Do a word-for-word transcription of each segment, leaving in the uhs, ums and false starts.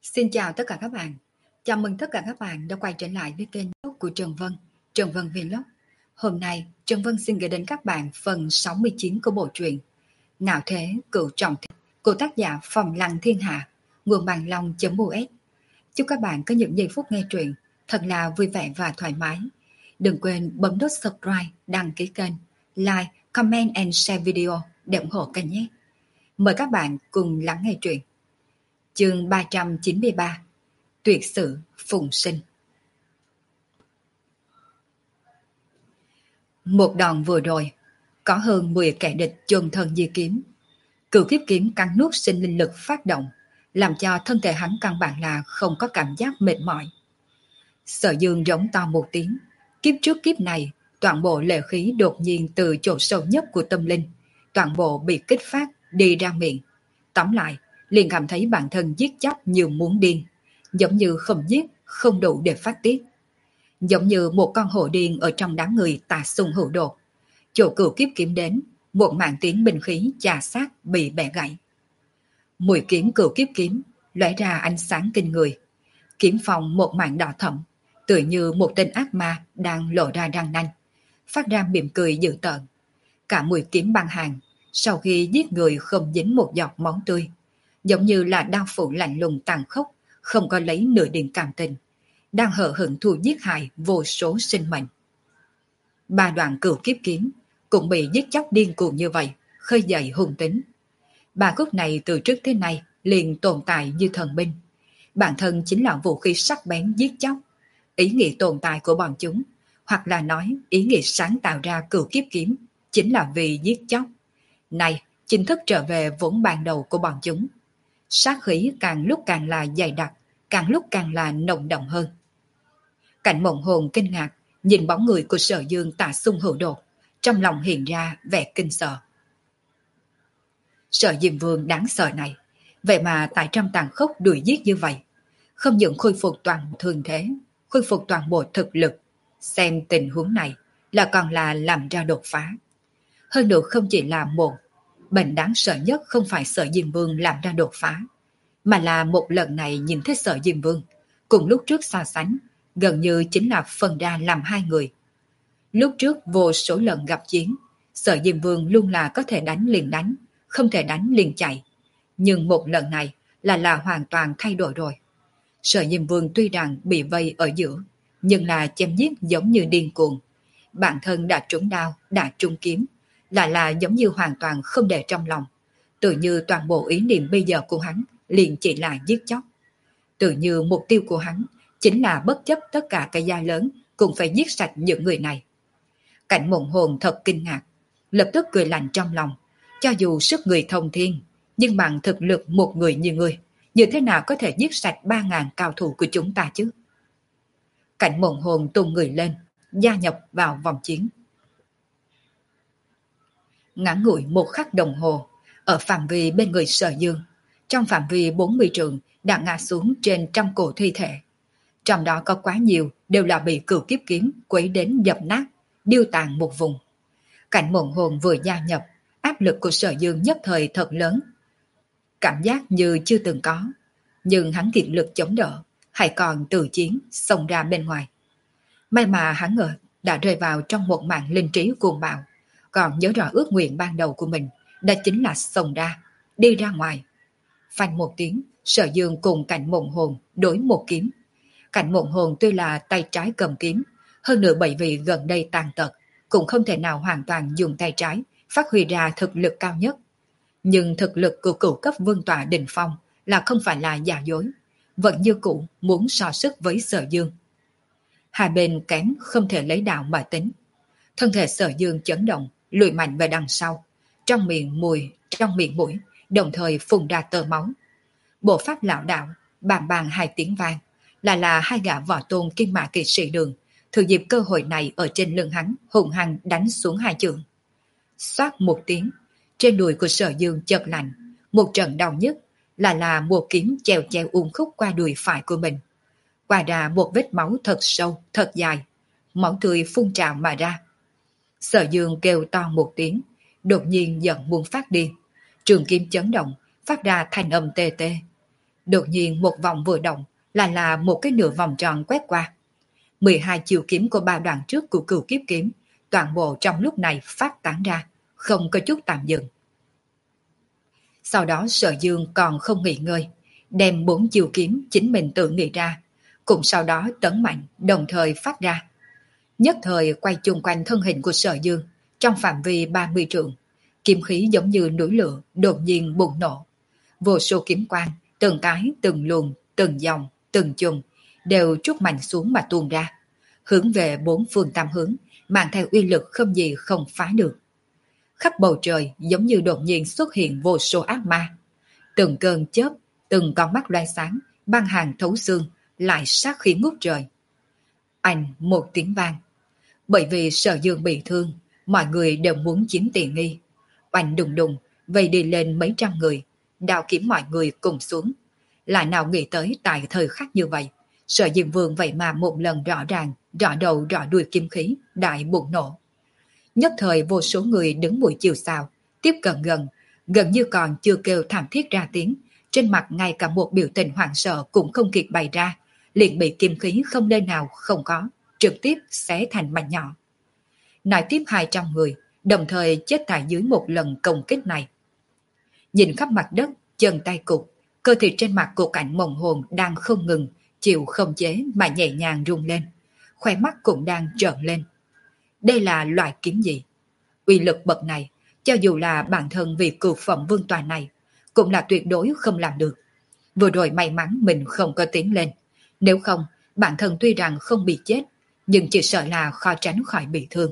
Xin chào tất cả các bạn. Chào mừng tất cả các bạn đã quay trở lại với kênh youtube của Trần Vân, Trần Vân Vlog. Hôm nay, Trần Vân xin gửi đến các bạn phần sáu mươi chín của bộ truyện Ngạo Thế Cửu Trọng Thích của tác giả Phòng Lăng Thiên Hạ, nguồn bàn long.us. Chúc các bạn có những giây phút nghe truyện thật là vui vẻ và thoải mái. Đừng quên bấm nút subscribe, đăng ký kênh, like, comment and share video để ủng hộ kênh nhé. Mời các bạn cùng lắng nghe truyện. Chương ba trăm chín mươi ba, Tuyệt sự phùng sinh. Một đòn vừa rồi, có hơn mười kẻ địch chôn thân di kiếm. Cửu kiếp kiếm cắn nuốt sinh linh lực phát động, làm cho thân thể hắn căn bản là không có cảm giác mệt mỏi. Sở Dương rống to một tiếng, kiếp trước kiếp này, toàn bộ lệ khí đột nhiên từ chỗ sâu nhất của tâm linh, toàn bộ bị kích phát đi ra miệng. Tóm lại, liền cảm thấy bản thân giết chóc như muốn điên, giống như không giết, không đủ để phát tiết. Giống như một con hổ điên ở trong đám người tà xung hữu đột. Chỗ cửu kiếp kiếm đến, một mạng tiếng binh khí chà sát bị bẻ gãy. Mũi kiếm cửu kiếp kiếm lóe ra ánh sáng kinh người. Kiếm phòng một mảng đỏ thẫm, tựa như một tên ác ma đang lộ ra răng nanh, phát ra mỉm cười dữ tợn. Cả mũi kiếm băng hàng, sau khi giết người không dính một giọt máu tươi, giống như là đao phủ lạnh lùng tàn khốc, không có lấy nửa điểm cảm tình, đang hờ hững thù giết hại vô số sinh mệnh. Ba đoạn cửu kiếp kiếm cũng bị giết chóc điên cuồng như vậy, khơi dậy hung tính. Ba khúc này từ trước tới nay liền tồn tại như thần binh, bản thân chính là vũ khí sắc bén giết chóc. Ý nghĩa tồn tại của bọn chúng, hoặc là nói ý nghĩa sáng tạo ra cửu kiếp kiếm, chính là vì giết chóc. Này, chính thức trở về vốn ban đầu của bọn chúng. Sát khí càng lúc càng là dày đặc, càng lúc càng là nồng đậm hơn. Cảnh Mộng Hồn kinh ngạc, nhìn bóng người của Sở Dương tà xung hữu đột, trong lòng hiện ra vẻ kinh sợ. Sở Diêm Vương đáng sợ này, vậy mà tại trong tàn khốc đuổi giết như vậy, không những khôi phục toàn thường thế, khôi phục toàn bộ thực lực, xem tình huống này là còn là làm ra đột phá. Hơn nữa không chỉ là một, bệnh đáng sợ nhất không phải Sở Diêm Vương làm ra đột phá, mà là một lần này nhìn thấy Sở Diêm Vương, cùng lúc trước so sánh, gần như chính là phân ra làm hai người. Lúc trước vô số lần gặp chiến, Sở Diêm Vương luôn là có thể đánh liền đánh, không thể đánh liền chạy. Nhưng một lần này là là hoàn toàn thay đổi rồi. Sở Diêm Vương tuy rằng bị vây ở giữa, nhưng là chém giết giống như điên cuồng. Bản thân đã trúng đao, đã trúng kiếm, là là giống như hoàn toàn không để trong lòng. Tự như toàn bộ ý niệm bây giờ của hắn liền chỉ là giết chóc. Tự như mục tiêu của hắn chính là bất chấp tất cả cái gia lớn cũng phải giết sạch những người này. Cảnh Mộng Hồn thật kinh ngạc, lập tức cười lạnh trong lòng. Cho dù sức người thông thiên, nhưng bằng thực lực một người như người, như thế nào có thể giết sạch ba ngàn cao thủ của chúng ta chứ? Cảnh Mộng Hồn tung người lên, gia nhập vào vòng chiến. Ngắn ngủi một khắc đồng hồ, ở phạm vi bên người Sở Dương, trong phạm vi bốn mươi trượng đã ngã xuống trên trăm cổ thi thể. Trong đó có quá nhiều đều là bị cửu kiếp kiếm quấy đến dập nát, điêu tàn một vùng. Cảnh Mộng Hồn vừa gia nhập, áp lực của Sở Dương nhất thời thật lớn. Cảm giác như chưa từng có, nhưng hắn kiệt lực chống đỡ, hay còn từ chiến xông ra bên ngoài. May mà hắn ngờ đã rơi vào trong một màn linh trí cuồng bạo, còn nhớ rõ ước nguyện ban đầu của mình, đó chính là xông ra, đi ra ngoài. Phanh một tiếng, Sở Dương cùng Cảnh Mộng Hồn đối một kiếm. Cảnh Mộng Hồn tuy là tay trái cầm kiếm, hơn nữa bởi vì gần đây tàn tật, cũng không thể nào hoàn toàn dùng tay trái phát huy ra thực lực cao nhất. Nhưng thực lực của cửu cấp vương tọa đỉnh phong là không phải là giả dối, vẫn như cũ muốn so sức với Sở Dương. Hai bên kém không thể lấy đạo mà tính. Thân thể Sở Dương chấn động, lùi mạnh về đằng sau, trong miệng mùi, trong miệng mũi, đồng thời phun ra tơ máu. Bộ pháp lão đạo, bàng bàng hai tiếng vang, là là hai gã võ tôn kim mã kỵ sĩ đường, thừa dịp cơ hội này ở trên lưng hắn hùng hăng đánh xuống hai chưởng. Xoát một tiếng, trên đùi của Sở Dương chợt lạnh, một trận đau nhức, là là một kiếm chèo chèo uốn khúc qua đùi phải của mình. Qua ra một vết máu thật sâu, thật dài, máu tươi phun trào mà ra. Sở Dương kêu to một tiếng, đột nhiên giận muốn phát điên. Trường kiếm chấn động, phát ra thanh âm tê tê. Đột nhiên một vòng vừa động, là là một cái nửa vòng tròn quét qua. mười hai chiều kiếm của ba đoạn trước của Cửu Kiếp Kiếm, toàn bộ trong lúc này phát tán ra, không có chút tạm dừng. Sau đó Sở Dương còn không nghỉ ngơi, đem bốn chiều kiếm chính mình tự nghĩ ra, cùng sau đó tấn mạnh đồng thời phát ra. Nhất thời quay chung quanh thân hình của Sở Dương, trong phạm vi ba mươi trượng, kiếm khí giống như núi lửa đột nhiên bùng nổ. Vô số kiếm quang, từng cái, từng luồng, từng dòng, từng chùm đều trút mạnh xuống mà tuôn ra, hướng về bốn phương tám hướng, mang theo uy lực không gì không phá được. Khắp bầu trời giống như đột nhiên xuất hiện vô số ác ma. Từng cơn chớp, từng con mắt loe sáng, băng hàng thấu xương, lại sát khí ngút trời. Anh một tiếng vang. Bởi vì Sở Dương bị thương, mọi người đều muốn chiếm tiện nghi. Oanh đùng đùng, vây đi lên mấy trăm người, đao kiếm mọi người cùng xuống. Lại nào nghĩ tới tại thời khắc như vậy, Sở Diêm Vương vậy mà một lần rõ ràng, rõ đầu rõ đuôi kim khí, đại bùng nổ. Nhất thời vô số người đứng mũi chiều sao, tiếp cận gần, gần như còn chưa kêu thảm thiết ra tiếng, trên mặt ngay cả một biểu tình hoảng sợ cũng không kịp bày ra, liền bị kim khí không nơi nào không có, trực tiếp xé thành mảnh nhỏ. Nói tiếp hai trăm người, đồng thời chết tại dưới một lần công kích này. Nhìn khắp mặt đất, chân tay cục, cơ thể trên mặt của Cảnh Mộng Hồn đang không ngừng, chịu không chế mà nhẹ nhàng rung lên, khóe mắt cũng đang trợn lên. Đây là loại kiếm gì? Uy lực bậc này, cho dù là bản thân vì cửu phẩm vương tòa này, cũng là tuyệt đối không làm được. Vừa rồi may mắn mình không có tiến lên, nếu không, bản thân tuy rằng không bị chết, nhưng chỉ sợ là khó tránh khỏi bị thương.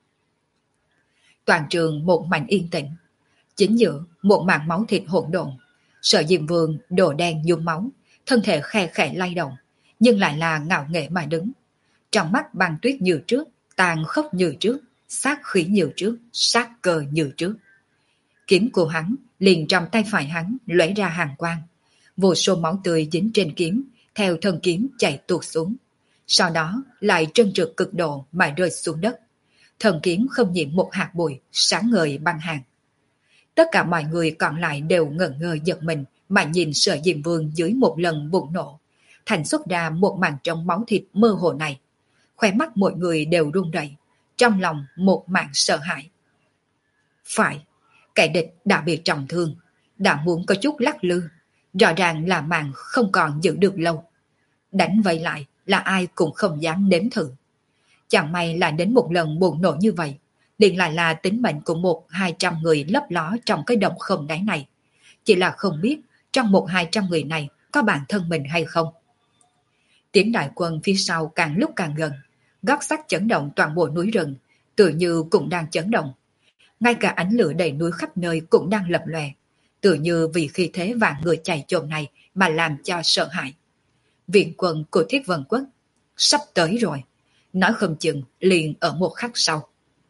Toàn trường một mảnh yên tĩnh, chính giữa một mảng máu thịt hỗn độn. Sở Diêm Vương đồ đen nhuốm máu, thân thể khe khẽ lay động, nhưng lại là ngạo nghễ mà đứng. Trong mắt băng tuyết như trước, tàn khốc như trước, sát khí như trước, sát cơ như trước. Kiếm của hắn liền trong tay phải hắn lóe ra hàn quang, vô số máu tươi dính trên kiếm, theo thân kiếm chảy tuột xuống, sau đó lại trơn trượt cực độ mà rơi xuống đất. Thần kiếm không nhiễm một hạt bụi, sáng ngời băng hàng. Tất cả mọi người còn lại đều ngẩn ngơ giật mình mà nhìn Sở Diêm Vương dưới một lần bùng nổ, thành xuất ra một màn trong máu thịt mơ hồ này. Khóe mắt mọi người đều run rẩy, trong lòng một mảng sợ hãi. Phải, kẻ địch đã bị trọng thương, đã muốn có chút lắc lư, rõ ràng là màn không còn giữ được lâu. Đánh vậy lại là ai cũng không dám nếm thử. Chẳng may là đến một lần bùng nổ như vậy, liền lại là tính mệnh của một hai trăm người lấp ló trong cái động không đáy này. Chỉ là không biết trong một hai trăm người này có bản thân mình hay không. Tiếng đại quân phía sau càng lúc càng gần, gót sắt chấn động toàn bộ núi rừng, tự như cũng đang chấn động. Ngay cả ánh lửa đầy núi khắp nơi cũng đang lập lòe, tự như vì khi thế vạn người chạy trộm này mà làm cho sợ hãi. Viện quân của Thiết Vân Quốc sắp tới rồi, nói không chừng liền ở một khắc sau.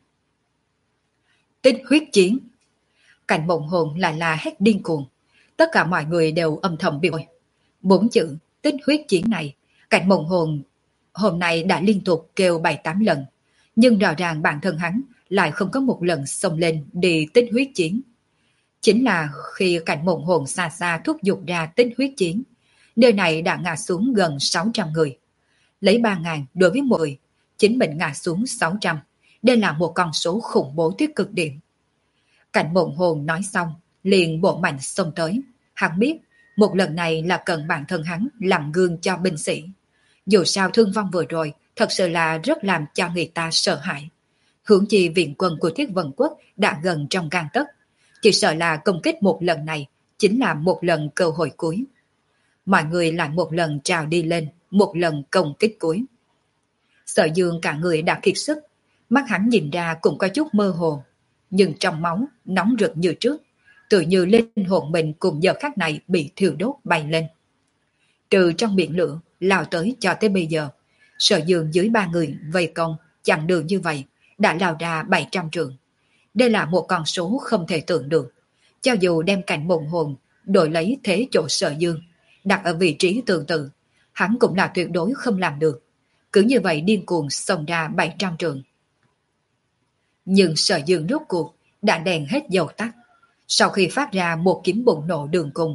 Tích huyết chiến. Cảnh Mộng Hồn lại là hét điên cuồng, tất cả mọi người đều âm thầm biểu môi. Bốn chữ tích huyết chiến này, Cảnh Mộng Hồn hôm nay đã liên tục kêu bảy tám lần, nhưng rõ ràng bản thân hắn lại không có một lần xông lên đi tích huyết chiến. Chính là khi Cảnh Mộng Hồn xa xa thúc giục ra tích huyết chiến, nơi này đã ngã xuống gần sáu trăm người. Lấy ba ngàn đối với một người, chính mình ngã xuống sáu trăm. Đây là một con số khủng bố tới cực điểm. Cảnh Mộng Hồn nói xong, liền bộ mạnh xông tới. Hắn biết, một lần này là cần bản thân hắn làm gương cho binh sĩ. Dù sao thương vong vừa rồi, thật sự là rất làm cho người ta sợ hãi. Hướng chi viện quân của Thiết Vân Quốc đã gần trong gang tấc. Chỉ sợ là công kích một lần này, chính là một lần cơ hội cuối. Mọi người lại một lần trào đi lên, một lần công kích cuối. Sở Dương cả người đã kiệt sức, mắt hắn nhìn ra cũng có chút mơ hồ, nhưng trong máu nóng rực như trước, tự như linh hồn mình cùng giờ khắc này bị thiêu đốt bay lên. Từ trong biển lửa lao tới cho tới bây giờ, Sở Dương dưới ba người vây công chặn đường như vậy đã lao ra bảy trăm trượng. Đây là một con số không thể tưởng được. Cho dù đem Cảnh Mộng Hồn đổi lấy thế chỗ Sở Dương, đặt ở vị trí tương tự, hắn cũng là tuyệt đối không làm được. Cứ như vậy điên cuồng xông ra bảy trăm trượng. Nhưng Sở Dương rốt cuộc đã đèn hết dầu tắt. Sau khi phát ra một kiếm bùng nổ đường cùng,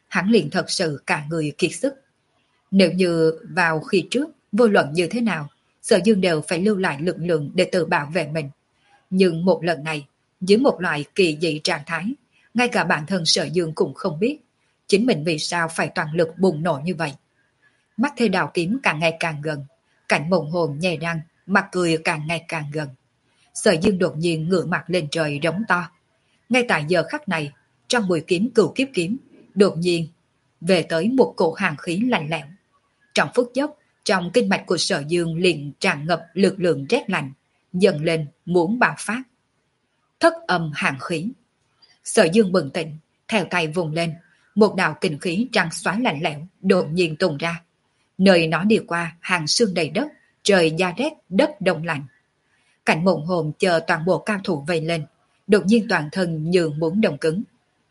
hắn liền thật sự cả người kiệt sức. Nếu như vào khi trước, vô luận như thế nào, Sở Dương đều phải lưu lại lực lượng để tự bảo vệ mình. Nhưng một lần này, dưới một loại kỳ dị trạng thái, ngay cả bản thân Sở Dương cũng không biết chính mình vì sao phải toàn lực bùng nổ như vậy. Mắt thê đào kiếm càng ngày càng gần, cảnh mộng hồn nhè răng, mặt cười càng ngày càng gần. Sở Dương đột nhiên ngửa mặt lên trời rống to. Ngay tại giờ khắc này, trong mũi kiếm cửu kiếp kiếm, đột nhiên về tới một cổ hàn khí lạnh lẽo. Trong phút chốc, trong kinh mạch của Sở Dương liền tràn ngập lực lượng rét lạnh, dần lên muốn bạo phát. Thất âm hàn khí. Sở Dương bừng tỉnh, theo tay vùng lên, một đạo kình khí trắng xóa lạnh lẽo đột nhiên tung ra. Nơi nó đi qua hàng sương đầy đất, trời da rét, đất đông lạnh. Cảnh mộng hồn chờ toàn bộ cao thủ vây lên, đột nhiên toàn thân như muốn đông cứng.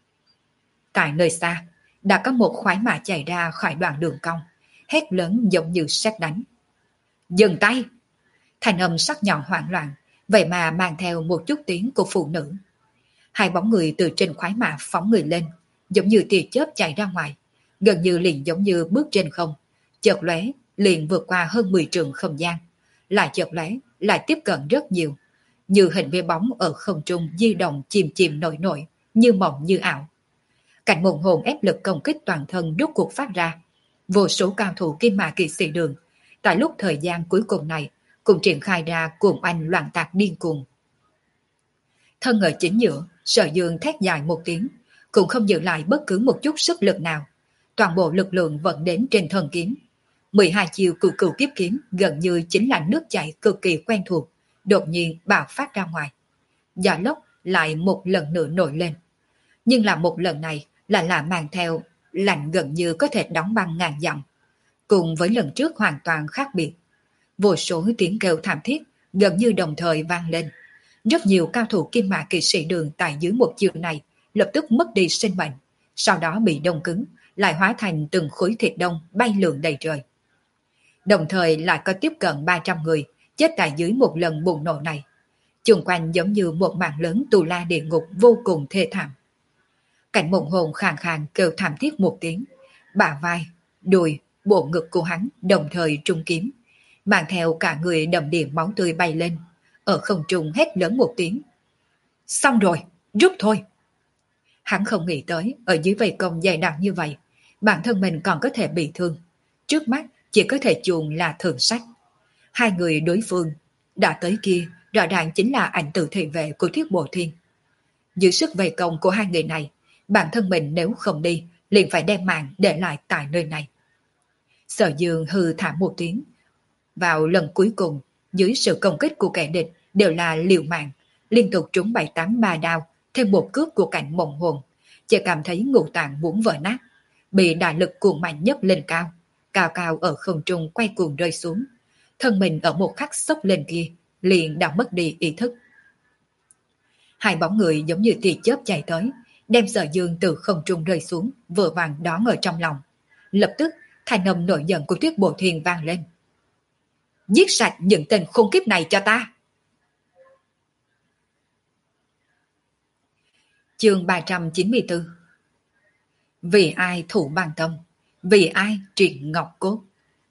Tại nơi xa, đã có một khoái mã chạy ra khỏi đoạn đường cong, hét lớn giống như sét đánh. Dừng tay! Thành âm sắc nhọn hoảng loạn, vậy mà mang theo một chút tiếng của phụ nữ. Hai bóng người từ trên khoái mã phóng người lên, giống như tia chớp chạy ra ngoài, gần như liền giống như bước trên không, chợt lóe liền vượt qua hơn mười trượng không gian, lại chợt lóe lại tiếp cận rất nhiều, như hình với bóng ở không trung di động chìm chìm nổi nổi, như mộng như ảo. Cảnh mộng hồn ép lực công kích toàn thân rốt cuộc phát ra, vô số cao thủ kim mã kỵ sĩ đường tại lúc thời gian cuối cùng này cũng triển khai ra cuồng oanh loạn tạc điên cuồng. Thân ở chính giữa, Sở Dương thét dài một tiếng, cũng không giữ lại bất cứ một chút sức lực nào, toàn bộ lực lượng vận đến trên thân kiếm. mười hai chiều cửu cửu kiếp kiếm gần như chính là nước chảy cực kỳ quen thuộc, đột nhiên bạo phát ra ngoài. Gió lốc lại một lần nữa nổi lên, nhưng là một lần này là là mang theo lạnh gần như có thể đóng băng ngàn dặm, cùng với lần trước hoàn toàn khác biệt. Vô số tiếng kêu thảm thiết gần như đồng thời vang lên. Rất nhiều cao thủ kim mã kỵ sĩ đường tại dưới một chiều này lập tức mất đi sinh mệnh, sau đó bị đông cứng, lại hóa thành từng khối thịt đông bay lượn đầy trời. Đồng thời lại có tiếp cận ba trăm người chết tại dưới một lần bùng nổ này. Chung quanh giống như một mảng lớn tù la địa ngục vô cùng thê thảm. Cảnh mộng hồn khàn khàn kêu thảm thiết một tiếng, bả vai, đùi, bộ ngực của hắn đồng thời trung kiếm, mang theo cả người đầm đìa máu tươi bay lên, ở không trung hét lớn một tiếng. Xong rồi, rút thôi. Hắn không nghĩ tới ở dưới vây công dày đặc như vậy, bản thân mình còn có thể bị thương. Trước mắt chỉ có thể chuồn là thường sách. Hai người đối phương đã tới kia rõ ràng chính là ảnh tử thị vệ của Thiết Bộ Thiên. Dưới sức vây công của hai người này, bản thân mình nếu không đi liền phải đem mạng để lại tại nơi này. Sở Dương hừ thảm một tiếng. Vào lần cuối cùng, dưới sự công kích của kẻ địch đều là liều mạng, liên tục trúng bảy tám ba đao, thêm một cước của cảnh mộng hồn, chỉ cảm thấy ngũ tạng muốn vỡ nát, bị đại lực cuồng mạnh nhất lên cao, cao cao ở không trung quay cuồng rơi xuống, thân mình ở một khắc sốc lên kia liền đã mất đi ý thức. Hai bóng người giống như tia chớp chạy tới, đem Sở Dương từ không trung rơi xuống, vừa vàng đón ở trong lòng. Lập tức thanh âm nổi giận của Tuyết Bộ Thiên vang lên. Giết sạch những tên khốn kiếp này cho ta. Chương ba trăm chín mươi tư. Vì ai thủ bàn tâm, vì ai triệt ngọc cốt.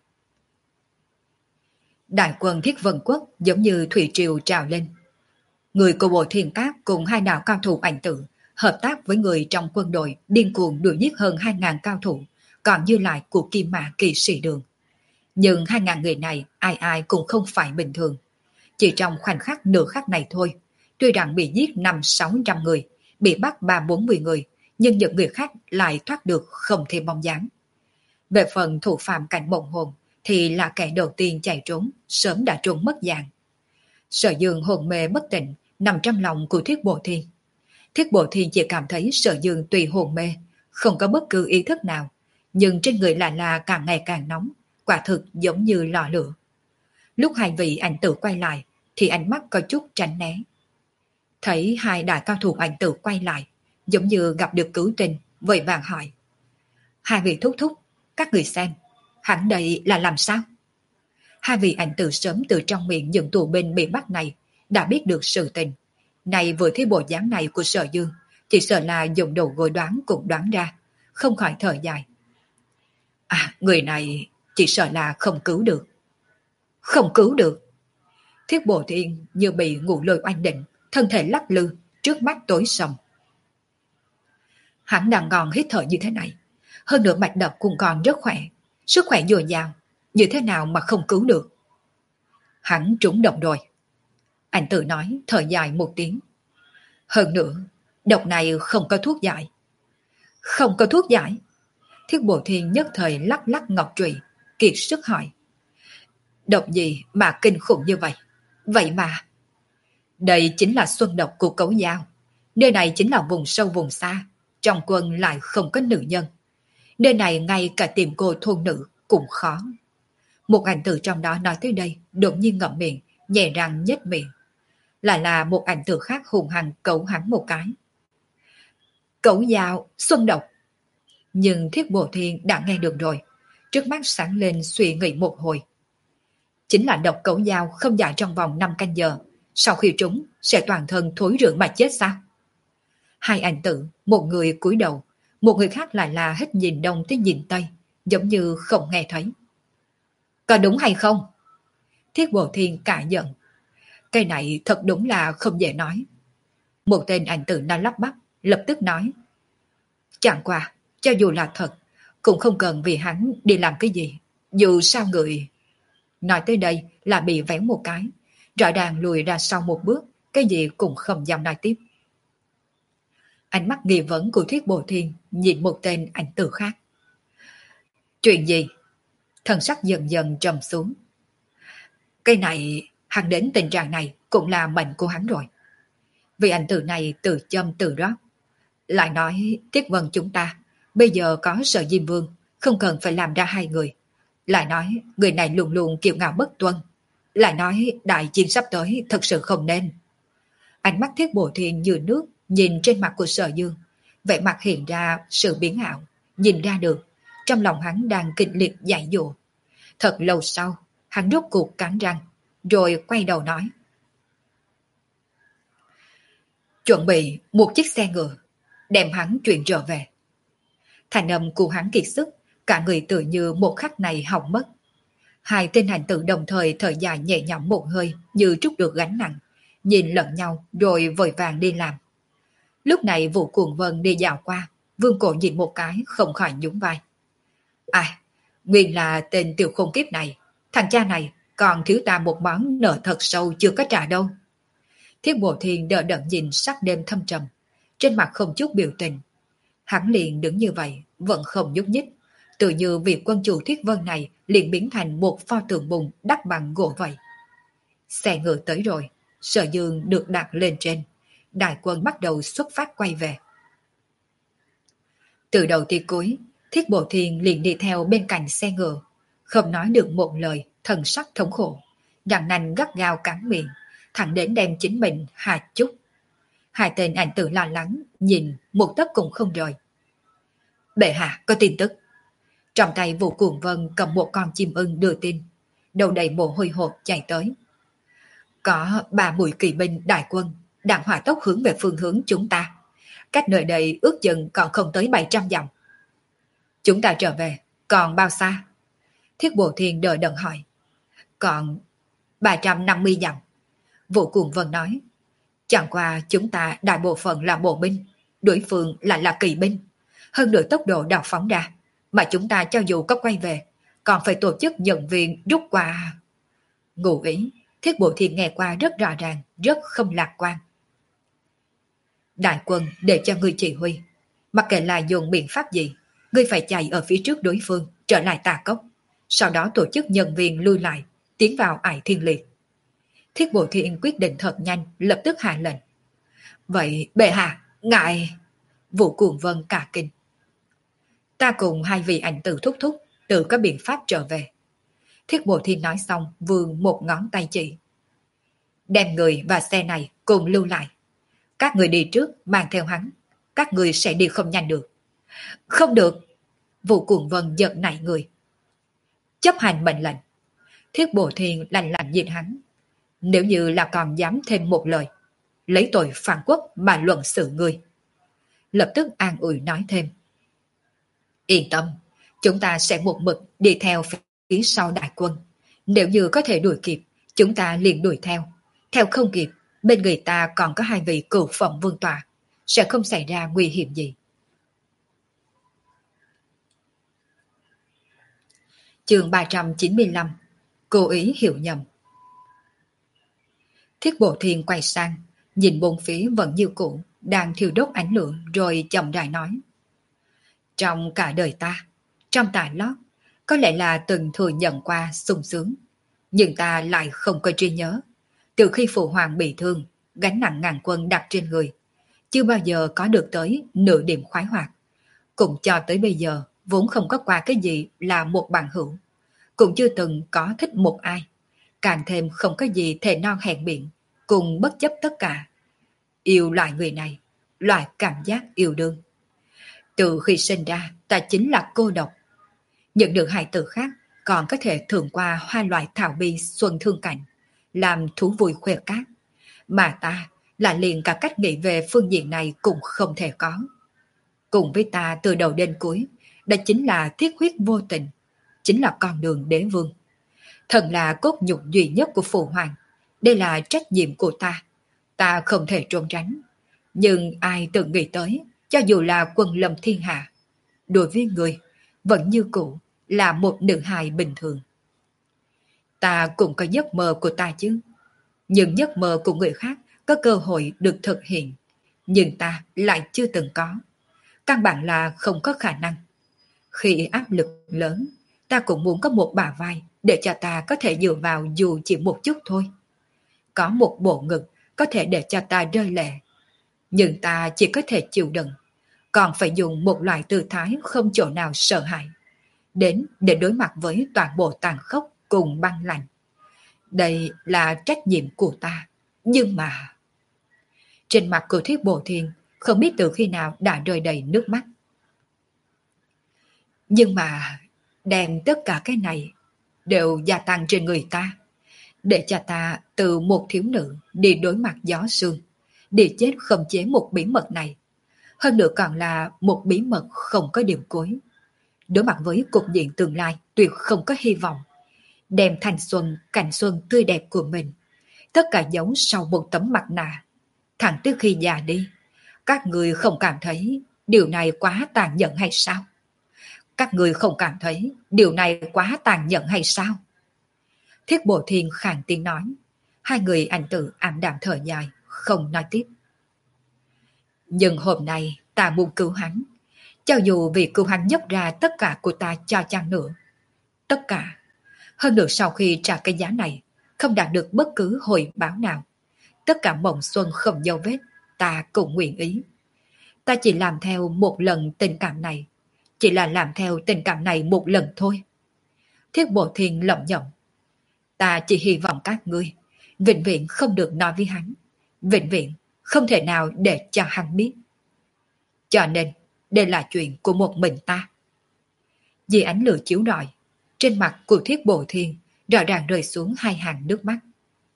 Đại quân Thiết Vân Quốc giống như thủy triều trào lên. Người của Bộ Thiên Các cùng hai đạo cao thủ ảnh tử hợp tác với người trong quân đội điên cuồng đuổi giết hơn hai ngàn cao thủ còn dư lại của Kim Mã Kỵ Sĩ Đường. Nhưng hai ngàn người này ai ai cũng không phải bình thường. Chỉ trong khoảnh khắc nửa khắc này thôi, tuy rằng bị giết năm sáu trăm người, bị bắt ba bốn mươi người, nhưng những người khác lại thoát được không thêm bóng dáng. Về phần thủ phạm cảnh mộng hồn thì là kẻ đầu tiên chạy trốn, sớm đã trốn mất dạng. Sở Dương hồn mê bất tỉnh, nằm trong lòng của Thiết Bộ Thiên. Thiết Bộ Thiên chỉ cảm thấy Sở Dương tùy hồn mê, không có bất cứ ý thức nào, nhưng trên người lại là càng ngày càng nóng, quả thực giống như lò lửa. Lúc hai vị ảnh tử quay lại, thì ánh mắt có chút tránh né. Thấy hai đại cao thủ ảnh tử quay lại, giống như gặp được cứu tinh, vội vàng hỏi. Hai vị thúc thúc, các người xem, hẳn đây là làm sao? Hai vị ảnh tử sớm từ trong miệng những tù binh bị bắt này, đã biết được sự tình. Này vừa thấy bộ dáng này của Sở Dương, chỉ sợ là dùng đầu gối đoán cũng đoán ra, không khỏi thở dài. À, người này chỉ sợ là không cứu được. Không cứu được. Thiết Bồ Thiên như bị ngũ lôi oanh định, thân thể lắc lư, trước mắt tối sầm. Hắn đang ngon hít thở như thế này, hơn nữa mạch đập cũng còn rất khỏe, sức khỏe dồi dào, như thế nào mà không cứu được. Hắn trúng độc rồi. Anh tự nói, thở dài một tiếng. Hơn nữa, độc này không có thuốc giải. Không có thuốc giải. Thiết Bồ Thiên nhất thời lắc lắc ngọc trụy, kiệt sức hỏi. Độc gì mà kinh khủng như vậy? Vậy mà... Đây chính là xuân độc của Cẩu Dao. Nơi này chính là vùng sâu vùng xa, trong quân lại không có nữ nhân. Nơi này ngay cả tìm cô thôn nữ cũng khó. Một ảnh tử trong đó nói tới đây, đột nhiên ngậm miệng, nhẹ răng nhếch miệng. Lại là một ảnh tử khác hùng hăng cẩu hắn một cái. Cẩu Dao, xuân độc. Nhưng Thiết Bồ Thiên đã nghe được rồi, trước mắt sáng lên suy nghĩ một hồi. Chính là độc Cẩu Dao không giải trong vòng năm canh giờ, sau khi trúng sẽ toàn thân thối rữa mà chết sao? Hai ảnh tử, một người cúi đầu, một người khác lại là hết nhìn đông tới nhìn tây, giống như không nghe thấy. Có đúng hay không? Thiết Bồ Thiên cả giận. Cái này thật đúng là không dễ nói. Một tên ảnh tử đang lắp bắp, lập tức nói. Chẳng qua, cho dù là thật, cũng không cần vì hắn đi làm cái gì. Dù sao người... Nói tới đây là bị véo một cái, rõ ràng lùi ra sau một bước, cái gì cũng không dám nói tiếp. Ánh mắt nghi vấn của Thiết Bồ Thiên nhìn một tên ảnh tử khác. Chuyện gì? Thần sắc dần dần trầm xuống. Cái này, hắn đến tình trạng này cũng là mệnh của hắn rồi. Vì ảnh tử này từ châm từ rót. Lại nói Thiết Vân chúng ta, bây giờ có Sở Diêm Vương, không cần phải làm ra hai người. Lại nói người này luôn luôn kiêu ngạo bất tuân. Lại nói đại chiến sắp tới thật sự không nên. Ánh mắt Thiết Bồ Thiên như nước nhìn trên mặt của Sở Dương, vẻ mặt hiện ra sự biến ảo, nhìn ra được trong lòng hắn đang kịch liệt dãy dụa. Thật lâu sau, hắn rốt cuộc cắn răng, rồi quay đầu nói. Chuẩn bị một chiếc xe ngựa, đem hắn chuyển trở về. Thành âm của hắn kiệt sức, cả người tự như một khắc này hỏng mất. Hai tên hành tử đồng thời thở dài nhẹ nhõm một hơi như trút được gánh nặng, nhìn lẫn nhau rồi vội vàng đi làm. Lúc này Vũ Cuồng Vân đi dạo qua, Vương Cổ nhìn một cái không khỏi nhún vai. À, nguyên là tên tiểu khôn kiếp này, thằng cha này còn thiếu ta một món nợ thật sâu chưa có trả đâu. Thiết Bồ Thiên đỡ đẫn nhìn sắc đêm thâm trầm, trên mặt không chút biểu tình. Hắn liền đứng như vậy, vẫn không nhúc nhích, tự như vị quân chủ Thiết Vân này liền biến thành một pho tượng bùn đắp bằng gỗ vậy. Xe ngựa tới rồi, Sở Dương được đặt lên trên, đại quân bắt đầu xuất phát quay về. Từ đầu tới cuối, Thiết Bồ Thiên liền đi theo bên cạnh xe ngựa, không nói được một lời, thần sắc thống khổ, răng nanh gắt gao cắn miệng, thẳng đến đem chính mình hạ chút. Hai tên ảnh tử lo lắng, nhìn một tấc cũng không rời. Bệ hạ có tin tức. Trong tay Vũ Cuồng Vân cầm một con chim ưng đưa tin, đầu đầy mồ hôi hột chạy tới. Có ba mũi kỵ binh đại quân đang hỏa tốc hướng về phương hướng chúng ta. Cách nơi đây ước chừng còn không tới bảy trăm dặm. Chúng ta trở về, còn bao xa? Thiết Bồ Thiên đợi đần hỏi. Còn ba trăm năm mươi dặm. Vũ Cuồng Vân nói. Chẳng qua chúng ta đại bộ phận là bộ binh, đối phương lại là kỵ binh. Hơn nữa tốc độ đào phóng ra, mà chúng ta cho dù có quay về, còn phải tổ chức nhận viện rút qua. Ngụ ý, Thiết Bồ Thiên nghe qua rất rõ ràng, rất không lạc quan. Đại quân để cho ngươi chỉ huy, mặc kệ là dùng biện pháp gì, ngươi phải chạy ở phía trước đối phương, trở lại Tà Cốc, sau đó tổ chức nhân viên lui lại, tiến vào Ải Thiên Liệt. Thiết Bồ Thiên quyết định thật nhanh, lập tức hạ lệnh. Vậy bệ hạ, ngài... Vũ Cuồng Vân cả kinh. Ta cùng hai vị ảnh tử thúc thúc, tự có biện pháp trở về. Thiết Bồ Thiên nói xong, vươn một ngón tay chỉ. Đem người và xe này cùng lưu lại. Các người đi trước, mang theo hắn. Các người sẽ đi không nhanh được. Không được. Vũ Cuồng Vân giận nảy người. Chấp hành mệnh lệnh. Thiết Bồ Thiên lạnh lạnh nhìn hắn. Nếu như là còn dám thêm một lời, lấy tội phản quốc mà luận xử ngươi. Lập tức an ủi nói thêm. Yên tâm, chúng ta sẽ một mực đi theo phía sau đại quân. Nếu như có thể đuổi kịp, chúng ta liền đuổi theo. Theo không kịp, bên người ta còn có hai vị cửu phẩm vương tọa, sẽ không xảy ra nguy hiểm gì. Chương ba trăm chín mươi lăm. Cố ý hiểu nhầm. Thiết Bộ Thiên quay sang, nhìn bốn phía vẫn như cũ, đang thiêu đốt ánh lửa rồi chậm rãi nói. Trong cả đời ta, trong tài lót, có lẽ là từng thừa nhận qua sung sướng, nhưng ta lại không có trí nhớ. Từ khi phụ hoàng bị thương, gánh nặng ngàn quân đặt trên người, chưa bao giờ có được tới nửa điểm khoái hoạt. Cũng cho tới bây giờ, vốn không có qua cái gì là một bạn hữu. Cũng chưa từng có thích một ai. Càng thêm không có gì thề non hẹn biện, cùng bất chấp tất cả. Yêu loại người này, loại cảm giác yêu đương. Từ khi sinh ra, ta chính là cô độc. Nhận được hài tử khác, còn có thể thưởng qua hai loại thảo bi xuân thương cảnh, làm thú vui khoe cát. Mà ta là liền cả cách nghĩ về phương diện này cũng không thể có. Cùng với ta từ đầu đến cuối, đó chính là thiết huyết vô tình, chính là con đường đế vương. Thần là cốt nhục duy nhất của phụ hoàng, đây là trách nhiệm của ta, ta không thể trốn tránh. Nhưng ai từng nghĩ tới, cho dù là quân lâm thiên hạ, đối với người vẫn như cũ là một nữ hài bình thường. Ta cũng có giấc mơ của ta chứ, nhưng giấc mơ của người khác có cơ hội được thực hiện, nhưng ta lại chưa từng có. Căn bản là không có khả năng. Khi áp lực lớn, ta cũng muốn có một bả vai để cho ta có thể dựa vào dù chỉ một chút thôi. Có một bộ ngực có thể để cho ta rơi lệ. Nhưng ta chỉ có thể chịu đựng, còn phải dùng một loại tư thái không chỗ nào sợ hãi, đến để đối mặt với toàn bộ tàn khốc cùng băng lạnh. Đây là trách nhiệm của ta. Nhưng mà... Trên mặt của Thiết Bộ Thiên không biết từ khi nào đã rơi đầy nước mắt. Nhưng mà đem tất cả cái này đều gia tăng trên người ta, để cho ta từ một thiếu nữ đi đối mặt gió sương, đi chết khống chế một bí mật này. Hơn nữa còn là một bí mật không có điểm cuối. Đối mặt với cục diện tương lai tuyệt không có hy vọng. Đem thanh xuân, cảnh xuân tươi đẹp của mình, tất cả giấu sau một tấm mặt nạ. Thẳng tới khi già đi, các người không cảm thấy điều này quá tàn nhẫn hay sao? Các người không cảm thấy điều này quá tàn nhẫn hay sao? Thiết Bộ Thiên khàn tiếng nói. Hai người ảnh tử ảm đạm thở dài, không nói tiếp. Nhưng hôm nay ta muốn cứu hắn. Cho dù vì cứu hắn nhấc ra tất cả của ta cho chăng nữa. Tất cả. Hơn nữa sau khi trả cái giá này, không đạt được bất cứ hồi báo nào. Tất cả mộng xuân không dấu vết, ta cũng nguyện ý. Ta chỉ làm theo một lần tình cảm này. Chỉ là làm theo tình cảm này một lần thôi. Thiết Bộ Thiên lẩm nhẩm. Ta chỉ hy vọng các ngươi vĩnh viễn không được nói với hắn. Vĩnh viễn không thể nào để cho hắn biết. Cho nên, đây là chuyện của một mình ta. Vì ánh lửa chiếu rọi, trên mặt của Thiết Bộ Thiên rõ ràng rơi xuống hai hàng nước mắt.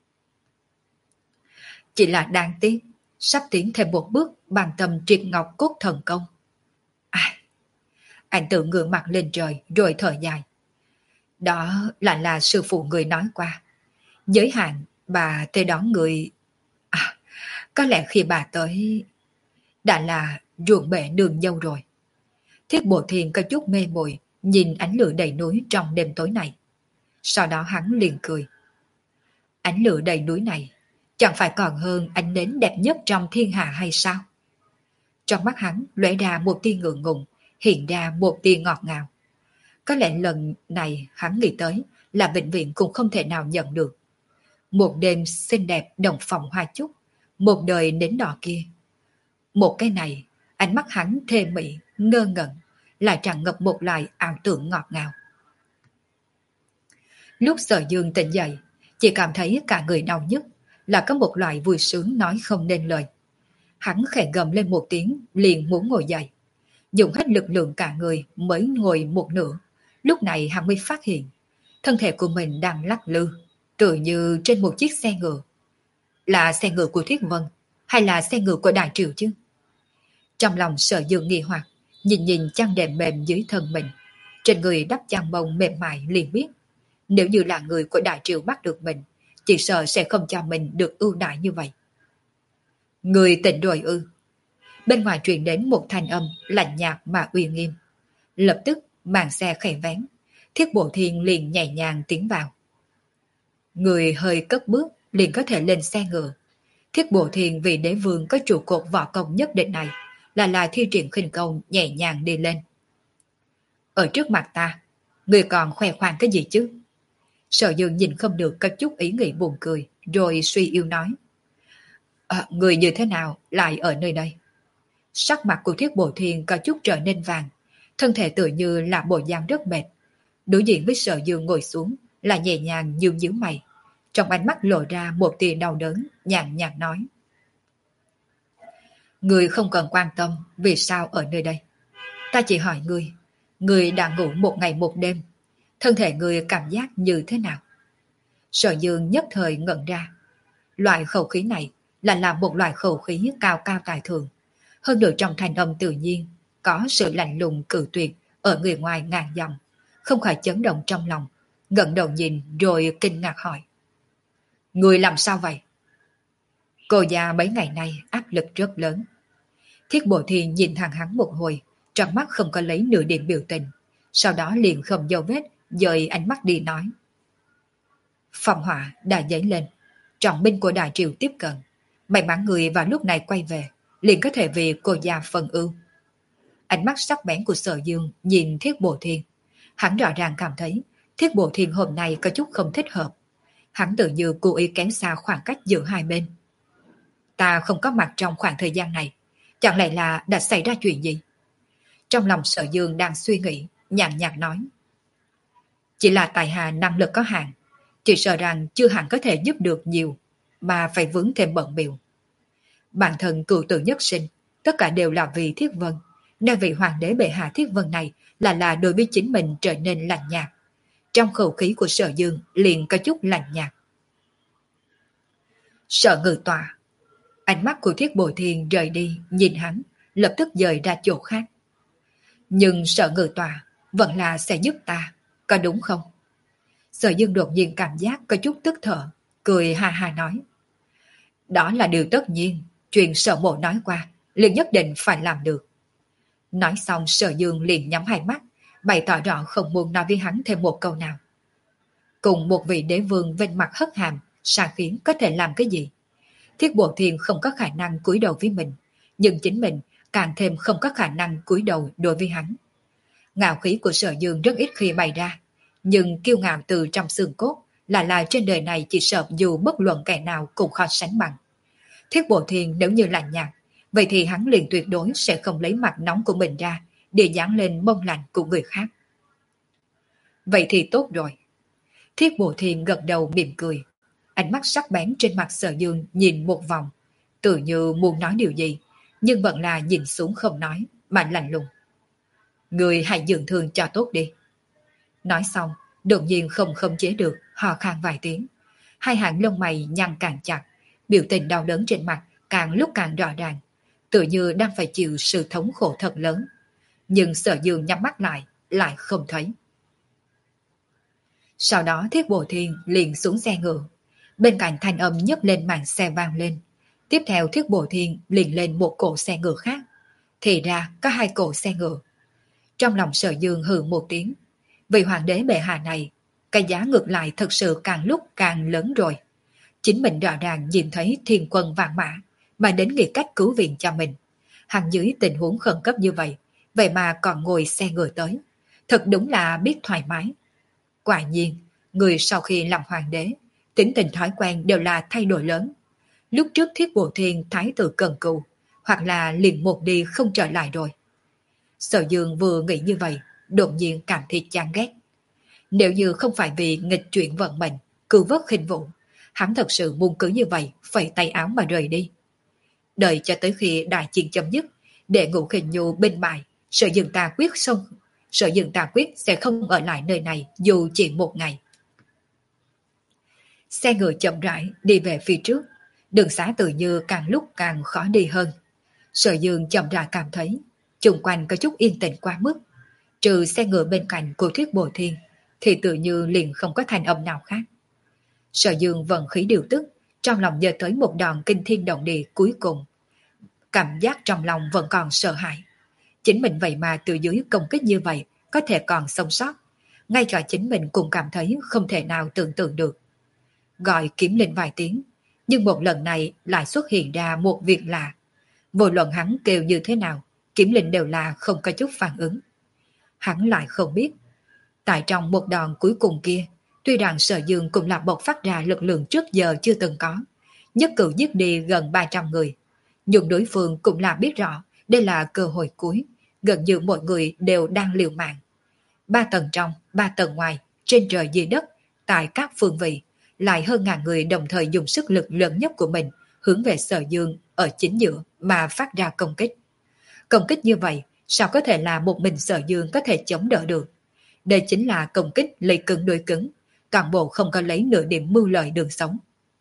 Chỉ là đáng tiếc, sắp tiến thêm một bước bằng tầm triệt ngọc cốt thần công. Ai? Anh tự ngửa mặt lên trời rồi thở dài. Đó là là sư phụ người nói qua. Giới hạn bà tới đón người... À, có lẽ khi bà tới... Đã là ruộng bể đường dâu rồi. Thiết Bộ Thiên có chút mê muội nhìn ánh lửa đầy núi trong đêm tối này. Sau đó hắn liền cười. Ánh lửa đầy núi này chẳng phải còn hơn ánh nến đẹp nhất trong thiên hạ hay sao? Trong mắt hắn lóe ra một tia ngượng ngùng, hiện ra một tia ngọt ngào. Có lẽ lần này hắn nghĩ tới là bệnh viện cũng không thể nào nhận được. Một đêm xinh đẹp đồng phòng hoa chúc, một đời nến đỏ kia. Một cái này, ánh mắt hắn thê mị, ngơ ngẩn, lại tràn ngập một loại ảo tưởng ngọt ngào. Lúc Sở Dương tỉnh dậy, chỉ cảm thấy cả người đau nhức, là có một loại vui sướng nói không nên lời. Hắn khẽ gầm lên một tiếng, liền muốn ngồi dậy. Dùng hết lực lượng cả người mới ngồi một nửa. Lúc này hắn mới phát hiện, thân thể của mình đang lắc lư, tự như trên một chiếc xe ngựa. Là xe ngựa của Thiết Vân, hay là xe ngựa của Đại Triều chứ? Trong lòng Sở Dương nghi hoặc, Nhìn nhìn chăn đệm mềm dưới thân mình, trên người đắp chăn bông mềm mại liền biết, nếu như là người của Đại Triều bắt được mình, chỉ sợ sẽ không cho mình được ưu đãi như vậy. Người tỉnh rồi ư? Bên ngoài truyền đến một thanh âm lạnh nhạt mà uy nghiêm. Lập tức màn xe khẽ vén, Thiết Bộ Thiên liền nhẹ nhàng tiến vào. Người hơi cất bước liền có thể lên xe ngựa. Thiết Bộ Thiên vì đế vương có trụ cột võ công nhất định này, là là thi triển khinh công nhẹ nhàng đi lên. Ở trước mặt ta, người còn khoe khoang cái gì chứ? Sở Dương nhìn không được có chút ý nghĩ buồn cười, rồi suy yếu nói. À, người như thế nào lại ở nơi đây? Sắc mặt của Thiết Bộ Thiên có chút trở nên vàng, thân thể tự như là bộ dáng rất mệt. Đối diện với Sở Dương ngồi xuống, là nhẹ nhàng nhướng nhướng mày. Trong ánh mắt lộ ra một tia đau đớn, nhàn nhạt nói. Người không cần quan tâm vì sao ở nơi đây. Ta chỉ hỏi người, người đã ngủ một ngày một đêm, thân thể người cảm giác như thế nào? Sở Dương nhất thời ngẩn ra. Loại khẩu khí này là là một loại khẩu khí cao cao tài thượng. Hơn nữa trong thanh âm tự nhiên, có sự lạnh lùng cự tuyệt ở người ngoài ngàn dặm, không khỏi chấn động trong lòng, ngẩng đầu nhìn rồi kinh ngạc hỏi. Người làm sao vậy? Cô già mấy ngày nay áp lực rất lớn. Thiết Bộ Thiên nhìn thẳng hắn một hồi, trong mắt không có lấy nửa điểm biểu tình, sau đó liền không dấu vết, dời ánh mắt đi nói. Phong hỏa đã dấy lên, trọng binh của Đại Triều tiếp cận, may mắn người vào lúc này quay về, liền có thể vì cô già phần ưu. Ánh mắt sắc bén của Sở Dương nhìn Thiết Bộ Thiên, hắn rõ ràng cảm thấy Thiết Bộ Thiên hôm nay có chút không thích hợp. Hắn tự như cố ý kéo xa khoảng cách giữa hai bên. Ta không có mặt trong khoảng thời gian này, chẳng lẽ là đã xảy ra chuyện gì? Trong lòng Sở Dương đang suy nghĩ, nhàn nhạt nói. Chỉ là tài hạ năng lực có hạn, chỉ sợ rằng chưa hẳn có thể giúp được nhiều, mà phải vướng thêm bận biểu. Bản thân cựu tử nhất sinh, tất cả đều là vì Thiết Vân, nên vị hoàng đế bệ hạ Thiết Vân này là là đối với chính mình trở nên lạnh nhạt. Trong khẩu khí của Sở Dương liền có chút lạnh nhạt. Sở Ngự Tọa. Ánh mắt của Thiết Bộ Thiên rời đi, nhìn hắn, lập tức dời ra chỗ khác. Nhưng Sở Ngự Tọa vẫn là sẽ giúp ta, có đúng không? Sở Dương đột nhiên cảm giác có chút tức thở, cười ha ha nói. Đó là điều tất nhiên, chuyện Sở Mộ nói qua, liền nhất định phải làm được. Nói xong Sở Dương liền nhắm hai mắt, bày tỏ rõ không muốn nói với hắn thêm một câu nào. Cùng một vị đế vương vinh mặt hất hàm, xa khiến có thể làm cái gì? Thiết Bộ Thiên không có khả năng cúi đầu với mình, nhưng chính mình càng thêm không có khả năng cúi đầu đối với hắn. Ngạo khí của Sở Dương rất ít khi bày ra, nhưng kiêu ngạo từ trong xương cốt là là trên đời này chỉ sợ dù bất luận kẻ nào cũng khó sánh bằng. Thiết Bộ Thiên nếu như lạnh nhạt, vậy thì hắn liền tuyệt đối sẽ không lấy mặt nóng của mình ra để dán lên mông lạnh của người khác. Vậy thì tốt rồi. Thiết Bộ Thiên gật đầu mỉm cười, ánh mắt sắc bén trên mặt Sở Dương nhìn một vòng, tự như muốn nói điều gì, nhưng vẫn là nhìn xuống không nói, mà lạnh lùng. Người hãy dưỡng thương cho tốt đi. Nói xong, đột nhiên không khống chế được, hò khan vài tiếng. Hai hàng lông mày nhăn càng chặt, biểu tình đau đớn trên mặt càng lúc càng rõ ràng, tự như đang phải chịu sự thống khổ thật lớn. Nhưng Sở Dương nhắm mắt lại, lại không thấy. Sau đó Thiết Bộ Thiên liền xuống xe ngựa. Bên cạnh thanh âm nhấc lên màn xe vang lên. Tiếp theo Thiết Bộ Thiên liền lên một cổ xe ngựa khác. Thì ra có hai cổ xe ngựa. Trong lòng Sở Dương hừ một tiếng. Vì hoàng đế bệ hạ này, cái giá ngược lại thật sự càng lúc càng lớn rồi. Chính mình rõ ràng nhìn thấy thiên quân vạn mã, mà đến nghĩ cách cứu viện cho mình. Hắn dưới tình huống khẩn cấp như vậy, vậy mà còn ngồi xe ngựa tới. Thật đúng là biết thoải mái. Quả nhiên, người sau khi làm hoàng đế, tính tình thói quen đều là thay đổi lớn. Lúc trước Thiết Bộ Thiên thái tử cần cù, hoặc là liền một đi không trở lại rồi. Sở Dương vừa nghĩ như vậy, đột nhiên cảm thấy chán ghét. Nếu như không phải vì nghịch chuyển vận mệnh, cứu vớt khinh vụ, hắn thật sự muốn cứ như vậy, phẩy tay áo mà rời đi. Đợi cho tới khi đại chiến chấm dứt, để Ngũ Khinh Nhu bên bại, Sở Dương ta quyết xong, Sở Dương ta quyết sẽ không ở lại nơi này dù chỉ một ngày. Xe ngựa chậm rãi đi về phía trước, đường xá tự như càng lúc càng khó đi hơn. Sở Dương chậm rãi cảm thấy Chung quanh có chút yên tĩnh quá mức, trừ xe ngựa bên cạnh của Thuyết Bồ Thiên, thì tự như liền không có thành âm nào khác. Sở Dương vận khí điều tức, trong lòng giờ tới một đòn kinh thiên động địa cuối cùng. Cảm giác trong lòng vẫn còn sợ hãi. Chính mình vậy mà từ dưới công kích như vậy có thể còn sống sót. Ngay cả chính mình cũng cảm thấy không thể nào tưởng tượng được. Gọi Kiếm Linh vài tiếng, nhưng một lần này lại xuất hiện ra một việc lạ. Vô luận hắn kêu như thế nào, Kiếm Linh đều là không có chút phản ứng. Hắn lại không biết, tại trong một đòn cuối cùng kia, tuy rằng Sở Dương cũng là bộc phát ra lực lượng trước giờ chưa từng có, nhất cử giết đi gần ba trăm người, nhưng đối phương cũng là biết rõ đây là cơ hội cuối, gần như mọi người đều đang liều mạng. Ba tầng trong, ba tầng ngoài, trên trời dưới đất, tại các phương vị, lại hơn ngàn người đồng thời dùng sức lực lớn nhất của mình hướng về Sở Dương ở chính giữa mà phát ra công kích. Công kích như vậy, sao có thể là một mình Sở Dương có thể chống đỡ được? Đây chính là công kích lấy cứng đối cứng, toàn bộ không có lấy nửa điểm mưu lợi đường sống.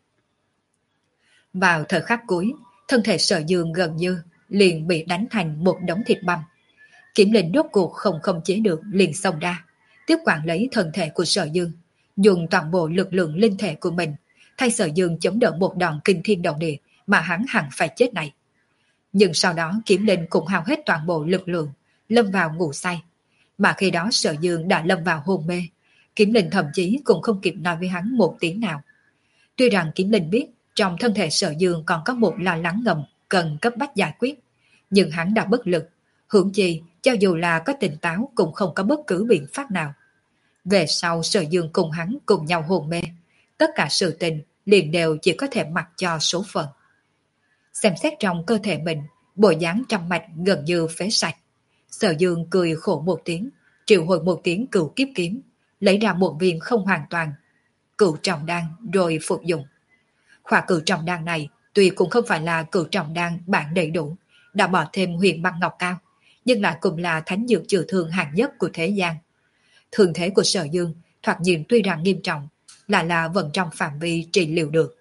Vào thời khắc cuối, thân thể Sở Dương gần như liền bị đánh thành một đống thịt băm. Kiếm Linh rốt cuộc không khống chế được liền xông ra, tiếp quản lấy thân thể của Sở Dương, dùng toàn bộ lực lượng linh thể của mình thay Sở Dương chống đỡ một đòn kinh thiên động địa mà hắn hẳn phải chết này. Nhưng sau đó Kiếm Linh cũng hao hết toàn bộ lực lượng, lâm vào ngủ say. Mà khi đó Sở Dương đã lâm vào hôn mê, Kiếm Linh thậm chí cũng không kịp nói với hắn một tiếng nào. Tuy rằng Kiếm Linh biết trong thân thể Sở Dương còn có một lo lắng ngầm cần cấp bách giải quyết, nhưng hắn đã bất lực, hưởng chi cho dù là có tỉnh táo cũng không có bất cứ biện pháp nào. Về sau Sở Dương cùng hắn cùng nhau hôn mê, tất cả sự tình liền đều chỉ có thể mặc cho số phận. Xem xét trong cơ thể mình, bộ dáng trăm mạch gần như phế sạch. Sở Dương cười khổ một tiếng, triệu hồi một tiếng cửu kiếp kiếm, lấy ra một viên không hoàn toàn cửu trọng đan rồi phục dụng. Khỏa cửu trọng đan này tuy cũng không phải là cửu trọng đan bản đầy đủ, đã bỏ thêm huyền băng ngọc cao, nhưng lại cũng là thánh dược chữa thương hạng nhất của thế gian. Thương thế của Sở Dương thoạt nhìn tuy rằng nghiêm trọng, lại là vẫn trong phạm vi trị liệu được.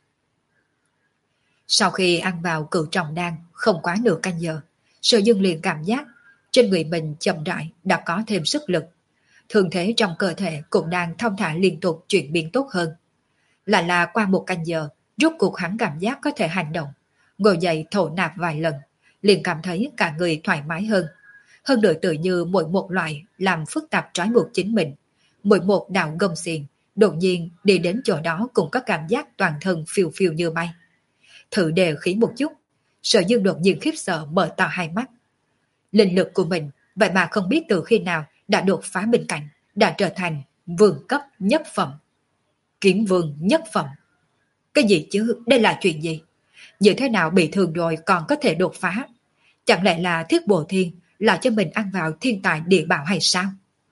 Sau khi ăn vào cửu trọng đan không quá nửa canh giờ, Sở Dương liền cảm giác trên người mình chậm rãi đã có thêm sức lực. Thương thế trong cơ thể cũng đang thong thả liên tục chuyển biến tốt hơn. Lại là qua một canh giờ, rốt cuộc hắn cảm giác có thể hành động, ngồi dậy thổ nạp vài lần, liền cảm thấy cả người thoải mái hơn. Hơn nữa tự như mỗi một loại làm phức tạp trói buộc chính mình, mỗi một đạo gông xiềng, đột nhiên đi đến chỗ đó cũng có cảm giác toàn thân phiêu phiêu như bay. Thử đề khí một chút, Sở Dương đột nhiên khiếp sợ mở to hai mắt. Linh lực của mình vậy mà không biết từ khi nào đã đột phá bên cạnh, đã trở thành vương cấp nhất phẩm. Kiếm vương nhất phẩm. Cái gì chứ, đây là chuyện gì? Như thế nào bị thương rồi còn có thể đột phá? Chẳng lẽ là Thiết Bồ Thiên là cho mình ăn vào thiên tài địa bảo hay sao?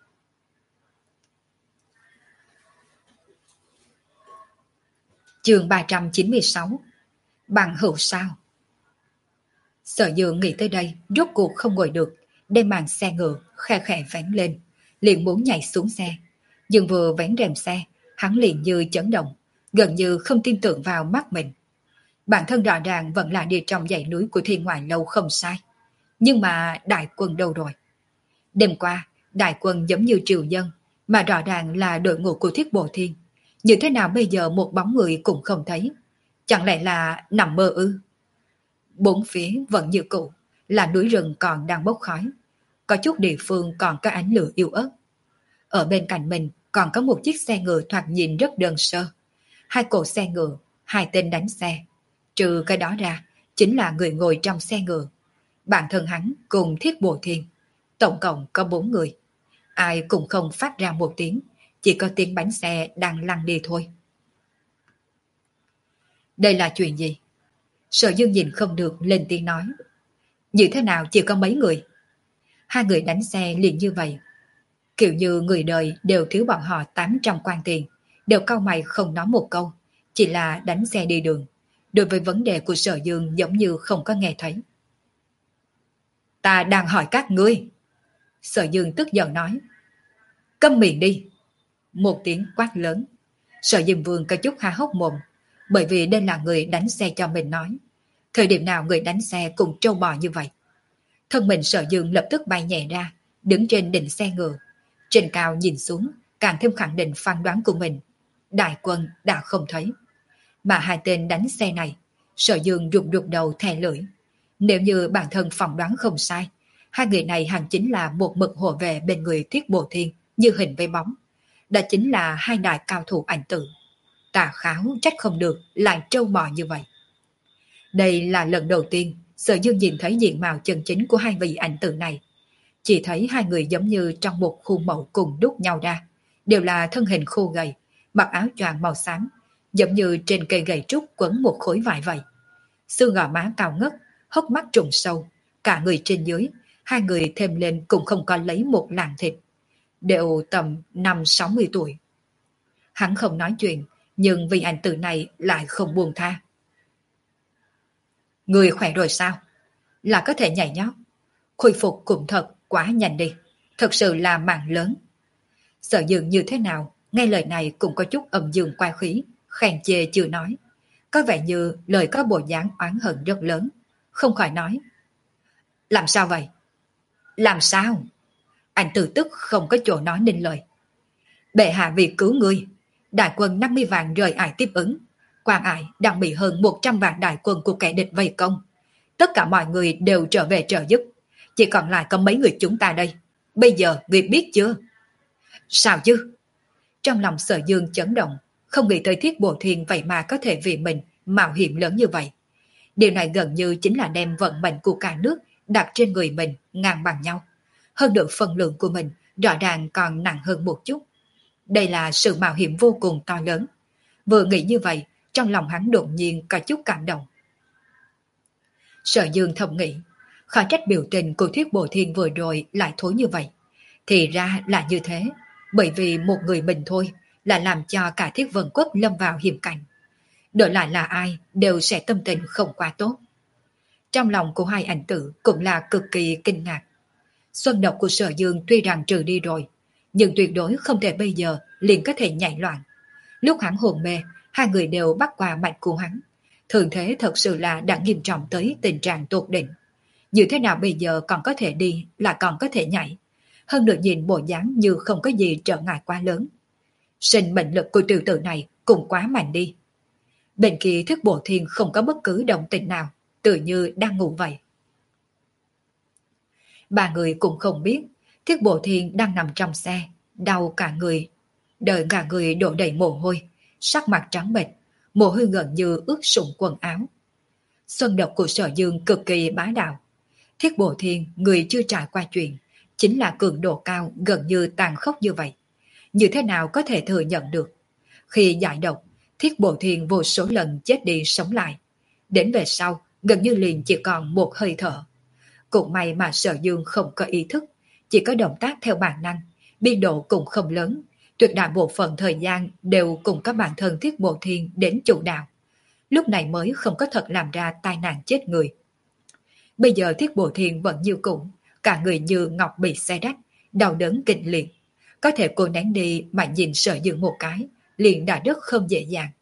Chương ba trăm chín mươi sáu. Bằng hữu sao? Sở Dương nghĩ tới đây, rốt cuộc không ngồi được, đem màn xe ngựa khe khẽ vén lên, liền muốn nhảy xuống xe. Nhưng vừa vén rèm xe, hắn liền như chấn động, gần như không tin tưởng vào mắt mình. Bản thân rõ ràng vẫn là đi trong dãy núi của Thiên Ngoại Lâu không sai. Nhưng mà đại quân đâu rồi? Đêm qua, đại quân giống như triều dân, mà rõ ràng là đội ngũ của Thiết Bồ Thiên. Như thế nào bây giờ một bóng người cũng không thấy? Chẳng lẽ là nằm mơ ư? Bốn phía vẫn như cũ, là núi rừng còn đang bốc khói. Có chút địa phương còn có ánh lửa yếu ớt. Ở bên cạnh mình còn có một chiếc xe ngựa thoạt nhìn rất đơn sơ. Hai cỗ xe ngựa, hai tên đánh xe. Trừ cái đó ra, chính là người ngồi trong xe ngựa. Bản thân hắn cùng Thiết Bồ Thiên. Tổng cộng có bốn người. Ai cũng không phát ra một tiếng, chỉ có tiếng bánh xe đang lăn đi thôi. Đây là chuyện gì? Sở Dương nhìn không được lên tiếng nói. Như thế nào chỉ có mấy người? Hai người đánh xe liền như vậy. Kiểu như người đời đều thiếu bọn họ tám trăm quan tiền, đều cau mày không nói một câu, chỉ là đánh xe đi đường. Đối với vấn đề của Sở Dương giống như không có nghe thấy. Ta đang hỏi các ngươi. Sở Dương tức giận nói. Câm miệng đi. Một tiếng quát lớn. Sở Dương Vương có chút há hốc mồm, bởi vì đây là người đánh xe cho mình nói. Thời điểm nào người đánh xe cùng trâu bò như vậy? Thân mình Sở Dương lập tức bay nhẹ ra, đứng trên đỉnh xe ngựa. Trên cao nhìn xuống, càng thêm khẳng định phán đoán của mình. Đại quân đã không thấy. Mà hai tên đánh xe này, Sở Dương rụt rụt đầu thè lưỡi. Nếu như bản thân phỏng đoán không sai, hai người này hẳn chính là một mực hộ vệ bên người Thiết Bồ Thiên như hình với bóng. Đó chính là hai đại cao thủ ảnh tử. Tà Kháo trách không được lại trâu bò như vậy. Đây là lần đầu tiên Sở Dương nhìn thấy diện mạo chân chính của hai vị ảnh tử này. Chỉ thấy hai người giống như trong một khuôn mẫu cùng đúc nhau ra, đều là thân hình khô gầy, mặc áo choàng màu xám, giống như trên cây gậy trúc quấn một khối vải vậy. Xương gò má cao ngất, hốc mắt trùng sâu, cả người trên dưới, hai người thêm lên cũng không có lấy một lạng thịt, đều tầm năm sáu mươi tuổi. Hắn không nói chuyện, nhưng vị ảnh tử này lại không buông tha. Người khỏe rồi sao? Là có thể nhảy nhót. Khôi phục cũng thật quá nhanh đi, thật sự là mạng lớn. Sở Dương như thế nào, nghe lời này cũng có chút âm dương quay khí, khen chê chưa nói. Có vẻ như lời có bộ dáng oán hận rất lớn, không khỏi nói. Làm sao vậy? Làm sao? Anh từ tức không có chỗ nói nên lời. Bệ hạ vì cứu ngươi, đại quân năm mươi vạn rời ải tiếp ứng. Quan ải đang bị hơn một trăm vạn đại quân của kẻ địch vây công. Tất cả mọi người đều trở về trợ giúp. Chỉ còn lại có mấy người chúng ta đây. Bây giờ ngươi biết chưa? Sao chứ? Trong lòng Sở Dương chấn động, không nghĩ tới Thiết Bồ Thiên vậy mà có thể vì mình mạo hiểm lớn như vậy. Điều này gần như chính là đem vận mệnh của cả nước đặt trên người mình ngang bằng nhau. Hơn được phần lượng của mình rõ ràng còn nặng hơn một chút. Đây là sự mạo hiểm vô cùng to lớn. Vừa nghĩ như vậy, trong lòng hắn đột nhiên có chút cảm động. Sở Dương thầm nghĩ, khó trách biểu tình của Thiết Bồ Thiên vừa rồi lại thối như vậy. Thì ra là như thế, bởi vì một người mình thôi là làm cho cả Thiết Vân Quốc lâm vào hiểm cảnh. Đổi lại là ai đều sẽ tâm tình không quá tốt. Trong lòng của hai ảnh tử cũng là cực kỳ kinh ngạc. Xuân độc của Sở Dương tuy rằng trừ đi rồi, nhưng tuyệt đối không thể bây giờ liền có thể nhảy loạn. Lúc hắn hồn mê, hai người đều bắt qua mạch của hắn. Thường thế thật sự là đã nghiêm trọng tới tình trạng tột đỉnh. Như thế nào bây giờ còn có thể đi, là còn có thể nhảy. Hơn được nhìn bộ dáng như không có gì trở ngại quá lớn. Sinh mệnh lực của tiểu tử này cũng quá mạnh đi. Bên kia Thiết Bồ Thiên không có bất cứ động tĩnh nào, tự như đang ngủ vậy. Ba người cũng không biết Thiết Bồ Thiên đang nằm trong xe, đau cả người, đợi cả người đổ đầy mồ hôi, sắc mặt trắng bệch, mồ hôi gần như ướt sũng quần áo. Xuân độc của Sở Dương cực kỳ bá đạo. Thiết Bồ Thiên, người chưa trải qua chuyện, chính là cường độ cao gần như tàn khốc như vậy. Như thế nào có thể thừa nhận được? Khi giải độc, Thiết Bồ Thiên vô số lần chết đi sống lại. Đến về sau, gần như liền chỉ còn một hơi thở. Cũng may mà Sở Dương không có ý thức, chỉ có động tác theo bản năng, biên độ cũng không lớn. Tuyệt đại bộ phận thời gian đều cùng các bản thân Thiết Bồ Thiên đến chủ đạo. Lúc này mới không có thật làm ra tai nạn chết người. Bây giờ Thiết Bồ Thiên vẫn như cũ, cả người như ngọc bị xé rách, đau đớn kịch liệt. Có thể cô nén đi mà nhìn Sở Dương một cái, liền đã rất không dễ dàng.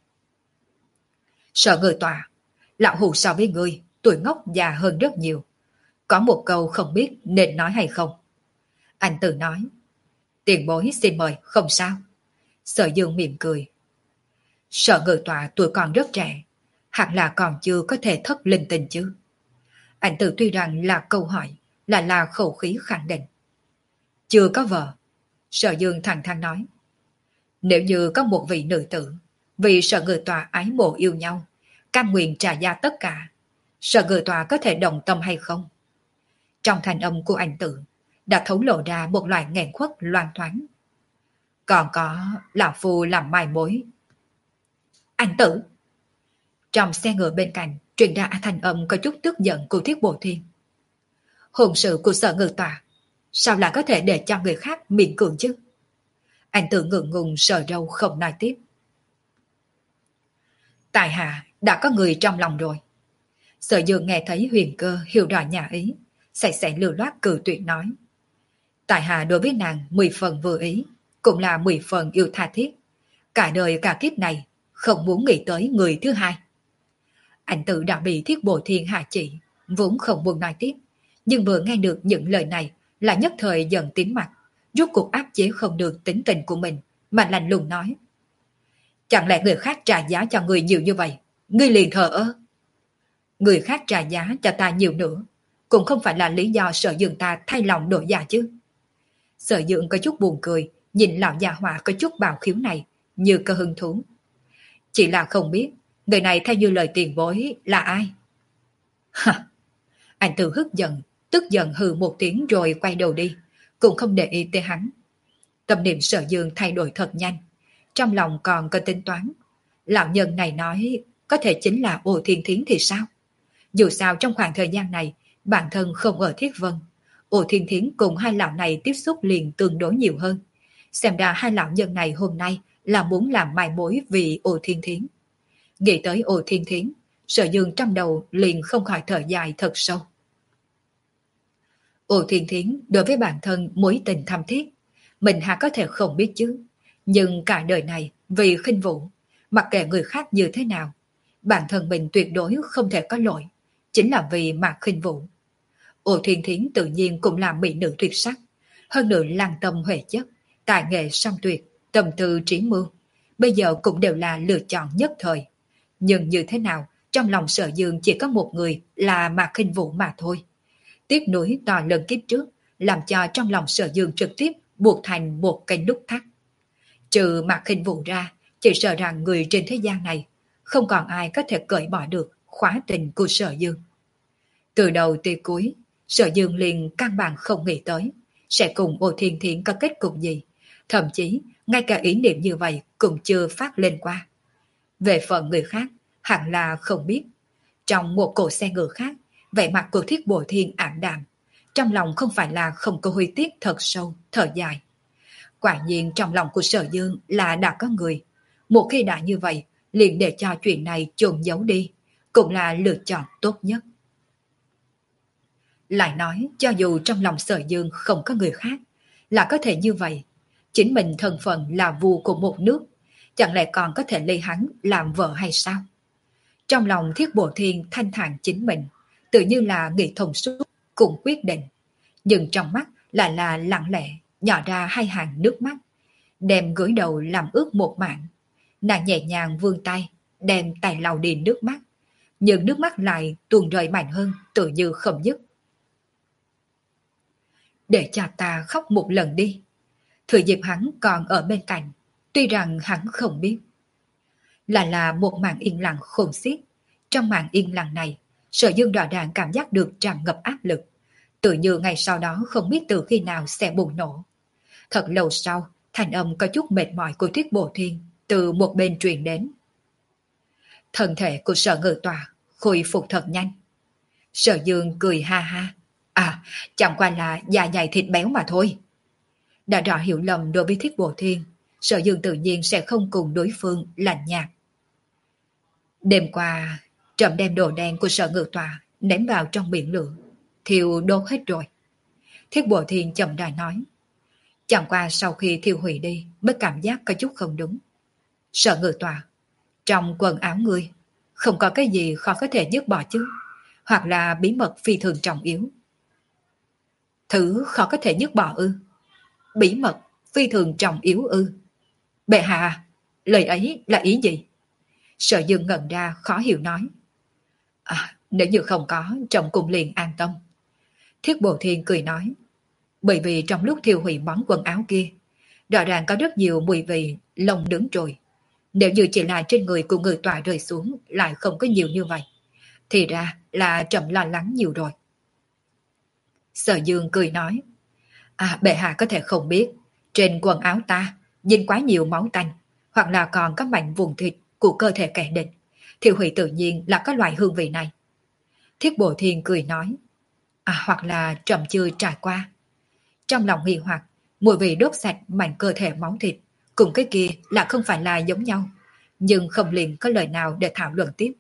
Sở người tòa, lão hù so với ngươi, tuổi ngốc già hơn rất nhiều. Có một câu không biết nên nói hay không? Anh tự nói. Tiền bối xin mời, không sao. Sở Dương mỉm cười. Sở người tòa tuổi còn rất trẻ, hẳn là còn chưa có thể thất linh tình chứ. Anh tự tuy rằng là câu hỏi, là là khẩu khí khẳng định. Chưa có vợ. Sở Dương thẳng thắn nói. Nếu như có một vị nữ tử, vì Sở người tòa ái mộ yêu nhau, cam nguyện trả giá tất cả, Sở người tòa có thể đồng tâm hay không? Trong thanh âm của anh tử đã thấu lộ ra một loại nghẹn khuất loan thoáng. Còn có lão phu làm mai mối. Anh tử! Trong xe ngựa bên cạnh truyền ra thanh âm có chút tức giận của Thiết Bồ Thiên. Hôn sự của Sở ngự tòa, sao lại có thể để cho người khác miễn cưỡng chứ? Anh tử ngượng ngùng sờ râu không nói tiếp. Tại hạ đã có người trong lòng rồi. Sở Dương nghe thấy Huyền Cơ hiểu rõ nhà ý, sạch sẽ lưu loát cử tuyệt nói. Tại hạ đối với nàng mười phần vừa ý, cũng là mười phần yêu tha thiết. Cả đời cả kiếp này không muốn nghĩ tới người thứ hai. Anh tự đã bị Thiết Bồ Thiên hạ chỉ, vốn không buồn nói tiếp, nhưng vừa nghe được những lời này là nhất thời giận tím mặt, rốt cuộc áp chế không được tính tình của mình, mà lạnh lùng nói. Chẳng lẽ người khác trả giá cho người nhiều như vậy, ngươi liền thờ ơ? Người khác trả giá cho ta nhiều nữa, cũng không phải là lý do Sở Dương ta thay lòng đổi dạ chứ. Sở Dương có chút buồn cười, nhìn lão già họa có chút bào khiếu này, như có hứng thú. Chỉ là không biết, người này theo như lời tiền bối là ai? Hả? Anh tự hức giận, tức giận hừ một tiếng rồi quay đầu đi, cũng không để ý tới hắn. Tâm niệm Sở Dương thay đổi thật nhanh, trong lòng còn có tính toán. Lão nhân này nói có thể chính là Ô Thiên Thiến thì sao? Dù sao trong khoảng thời gian này, bản thân không ở Thiết Vân, Ô Thiên Thiến cùng hai lão này tiếp xúc liền tương đối nhiều hơn. Xem ra hai lão nhân này hôm nay là muốn làm mai mối vì Ô Thiên Thiến. Nghĩ tới Ô Thiên Thiến, Sở Dương trong đầu liền không khỏi thở dài thật sâu. Ô Thiên Thiến đối với bản thân mối tình thâm thiết, mình há có thể không biết chứ. Nhưng cả đời này vì khinh Vũ, mặc kệ người khác như thế nào, bản thân mình tuyệt đối không thể có lỗi, chính là vì mà khinh Vũ. Ô Thiên Thiến tự nhiên cũng là mỹ nữ tuyệt sắc, hơn nữa lăng tâm huệ chất, tài nghệ song tuyệt, tâm tư trí mưu, bây giờ cũng đều là lựa chọn nhất thời. Nhưng như thế nào, trong lòng Sở Dương chỉ có một người là Mạc Khinh Vũ mà thôi. Tiếc nuối to lớn kiếp trước, làm cho trong lòng Sở Dương trực tiếp buộc thành một cây nút thắt. Trừ Mạc Khinh Vũ ra, chỉ sợ rằng người trên thế gian này không còn ai có thể cởi bỏ được khóa tình của Sở Dương. Từ đầu tới cuối, Sở Dương liền căn bản không nghĩ tới sẽ cùng Ô Thiên Thiến có kết cục gì, thậm chí ngay cả ý niệm như vậy cũng chưa phát lên qua. Về phần người khác, hẳn là không biết. Trong một cổ xe ngựa khác, vẻ mặt của Thiết Bội Thiên ảm đạm, trong lòng không phải là không có huy tiếc thật sâu, thở dài. Quả nhiên trong lòng của Sở Dương là đã có người. Một khi đã như vậy, liền để cho chuyện này chôn giấu đi, cũng là lựa chọn tốt nhất. Lại nói, cho dù trong lòng Sở Dương không có người khác, là có thể như vậy. Chính mình thân phận là vua của một nước, chẳng lẽ còn có thể lấy hắn làm vợ hay sao? Trong lòng Thiết Bội Thiên thanh thản chính mình, tự như là nghĩ thông suốt, cùng quyết định. Nhưng trong mắt lại là lặng lẽ, nhỏ ra hai hàng nước mắt, đem gối đầu làm ướt một mảng. Nàng nhẹ nhàng vươn tay, đem tay lau đi nước mắt, nhưng nước mắt lại tuôn rơi mạnh hơn, tự như không dứt. Để cho ta khóc một lần đi. Thừa dịp hắn còn ở bên cạnh, tuy rằng hắn không biết. Là là một màn yên lặng khôn xiết. Trong màn yên lặng này, Sở Dương rõ ràng cảm giác được tràn ngập áp lực, tự như ngày sau đó không biết từ khi nào sẽ bùng nổ. Thật lâu sau, thanh âm có chút mệt mỏi của Thiết Bội Thiên từ một bên truyền đến. Thân thể của Sở Ngự Tòa khôi phục thật nhanh. Sở Dương cười ha ha. À, chẳng qua là da dày thịt béo mà thôi. Đã rõ hiểu lầm đối với Thiết Bội Thiên, Sở Dương tự nhiên sẽ không cùng đối phương lạnh nhạt. Đêm qua, trộm đem đồ đen của Sở Ngự Tòa ném vào trong biển lửa, thiêu đốt hết rồi. Thiết Bội Thiên chậm rãi nói. Chẳng qua sau khi thiêu hủy đi mới cảm giác có chút không đúng. Sở Ngự Tòa, trong quần áo ngươi không có cái gì khó có thể dứt bỏ chứ, hoặc là bí mật phi thường trọng yếu. Thứ khó có thể dứt bỏ ư? Bí mật phi thường trọng yếu ư? Bệ hạ, lời ấy là ý gì? Sở Dương ngẩn ra khó hiểu nói. À, nếu như không có, chồng cùng liền an tâm. Thiết Bội Thiên cười nói. Bởi vì trong lúc thiêu hủy món quần áo kia, rõ ràng có rất nhiều mùi vị lồng đứng rồi. Nếu như chỉ là trên người của người tòa rơi xuống lại không có nhiều như vậy, thì ra là trầm lo lắng nhiều rồi. Sở Dương cười nói. À, bệ hạ có thể không biết, trên quần áo ta dính quá nhiều máu tanh, hoặc là còn có mảnh vùng thịt của cơ thể kẻ địch, thiêu hủy tự nhiên là có loại hương vị này. Thiết Bội Thiên cười nói. À, hoặc là trầm chưa trải qua. Trong lòng nghi hoặc, mùi vị đốt sạch mảnh cơ thể máu thịt cùng cái kia là không phải là giống nhau, nhưng không liền có lời nào để thảo luận tiếp.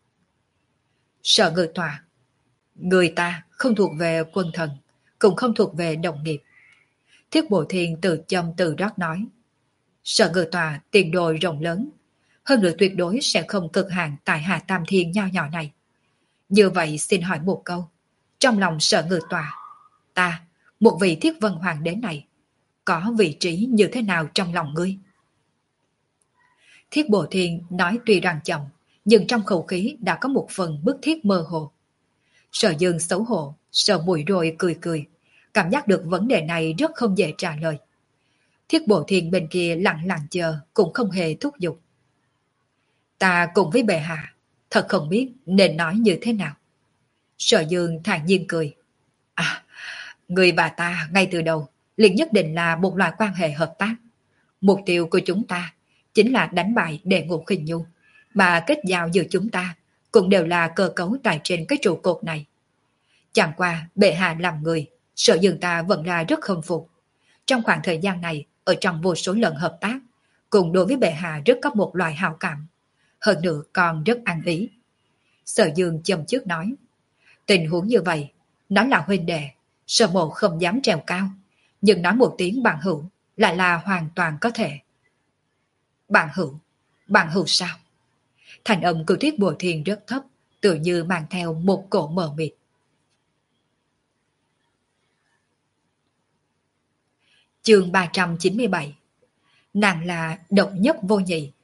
Sở Ngự Tòa, người ta không thuộc về quân thần, cũng không thuộc về đồng nghiệp. Thiết Bội Thiên từ châm từ rót nói. Sở Ngự Tòa tiền đồ rộng lớn, hơn nữa tuyệt đối sẽ không cực hạn tại Hà Tam Thiên nho nhỏ này. Như vậy xin hỏi một câu, Trong lòng Sở Ngự Tòa, ta, một vị Thiết Vân Hoàng đế này, có vị trí như thế nào trong lòng ngươi? Thiết Bồ Thiên nói tuy rằng chậm, nhưng trong khẩu khí đã có một phần bức thiết mơ hồ. Sở Dương xấu hổ, sờ mũi rồi cười cười, cảm giác được vấn đề này rất không dễ trả lời. Thiết Bồ Thiên bên kia lặng lặng chờ, cũng không hề thúc giục. Ta cùng với bệ hạ, thật không biết nên nói như thế nào. Sở Dương thản nhiên cười. À, người và ta ngay từ đầu liền nhất định là một loại quan hệ hợp tác. Mục tiêu của chúng ta chính là đánh bại Đệ Ngũ Khinh Nhu, mà kết giao giữa chúng ta cũng đều là cơ cấu tại trên cái trụ cột này. Chẳng qua bệ hạ làm người, Sở Dương ta vẫn là rất khâm phục. Trong khoảng thời gian này, ở trong vô số lần hợp tác, cùng đối với bệ hạ rất có một loại hảo cảm. Hơn nữa còn rất ăn ý. Sở Dương châm trước nói, tình huống như vậy, nó là huynh đệ, Sở Mộ không dám trèo cao, nhưng nói một tiếng bạn hữu lại là hoàn toàn có thể. Bạn hữu, bạn hữu sao? Thành âm của Thiết Bồ Thiên rất thấp, tự như mang theo một cổ mờ mịt. Chương ba trăm chín mươi bảy. Nàng là độc nhất vô nhị.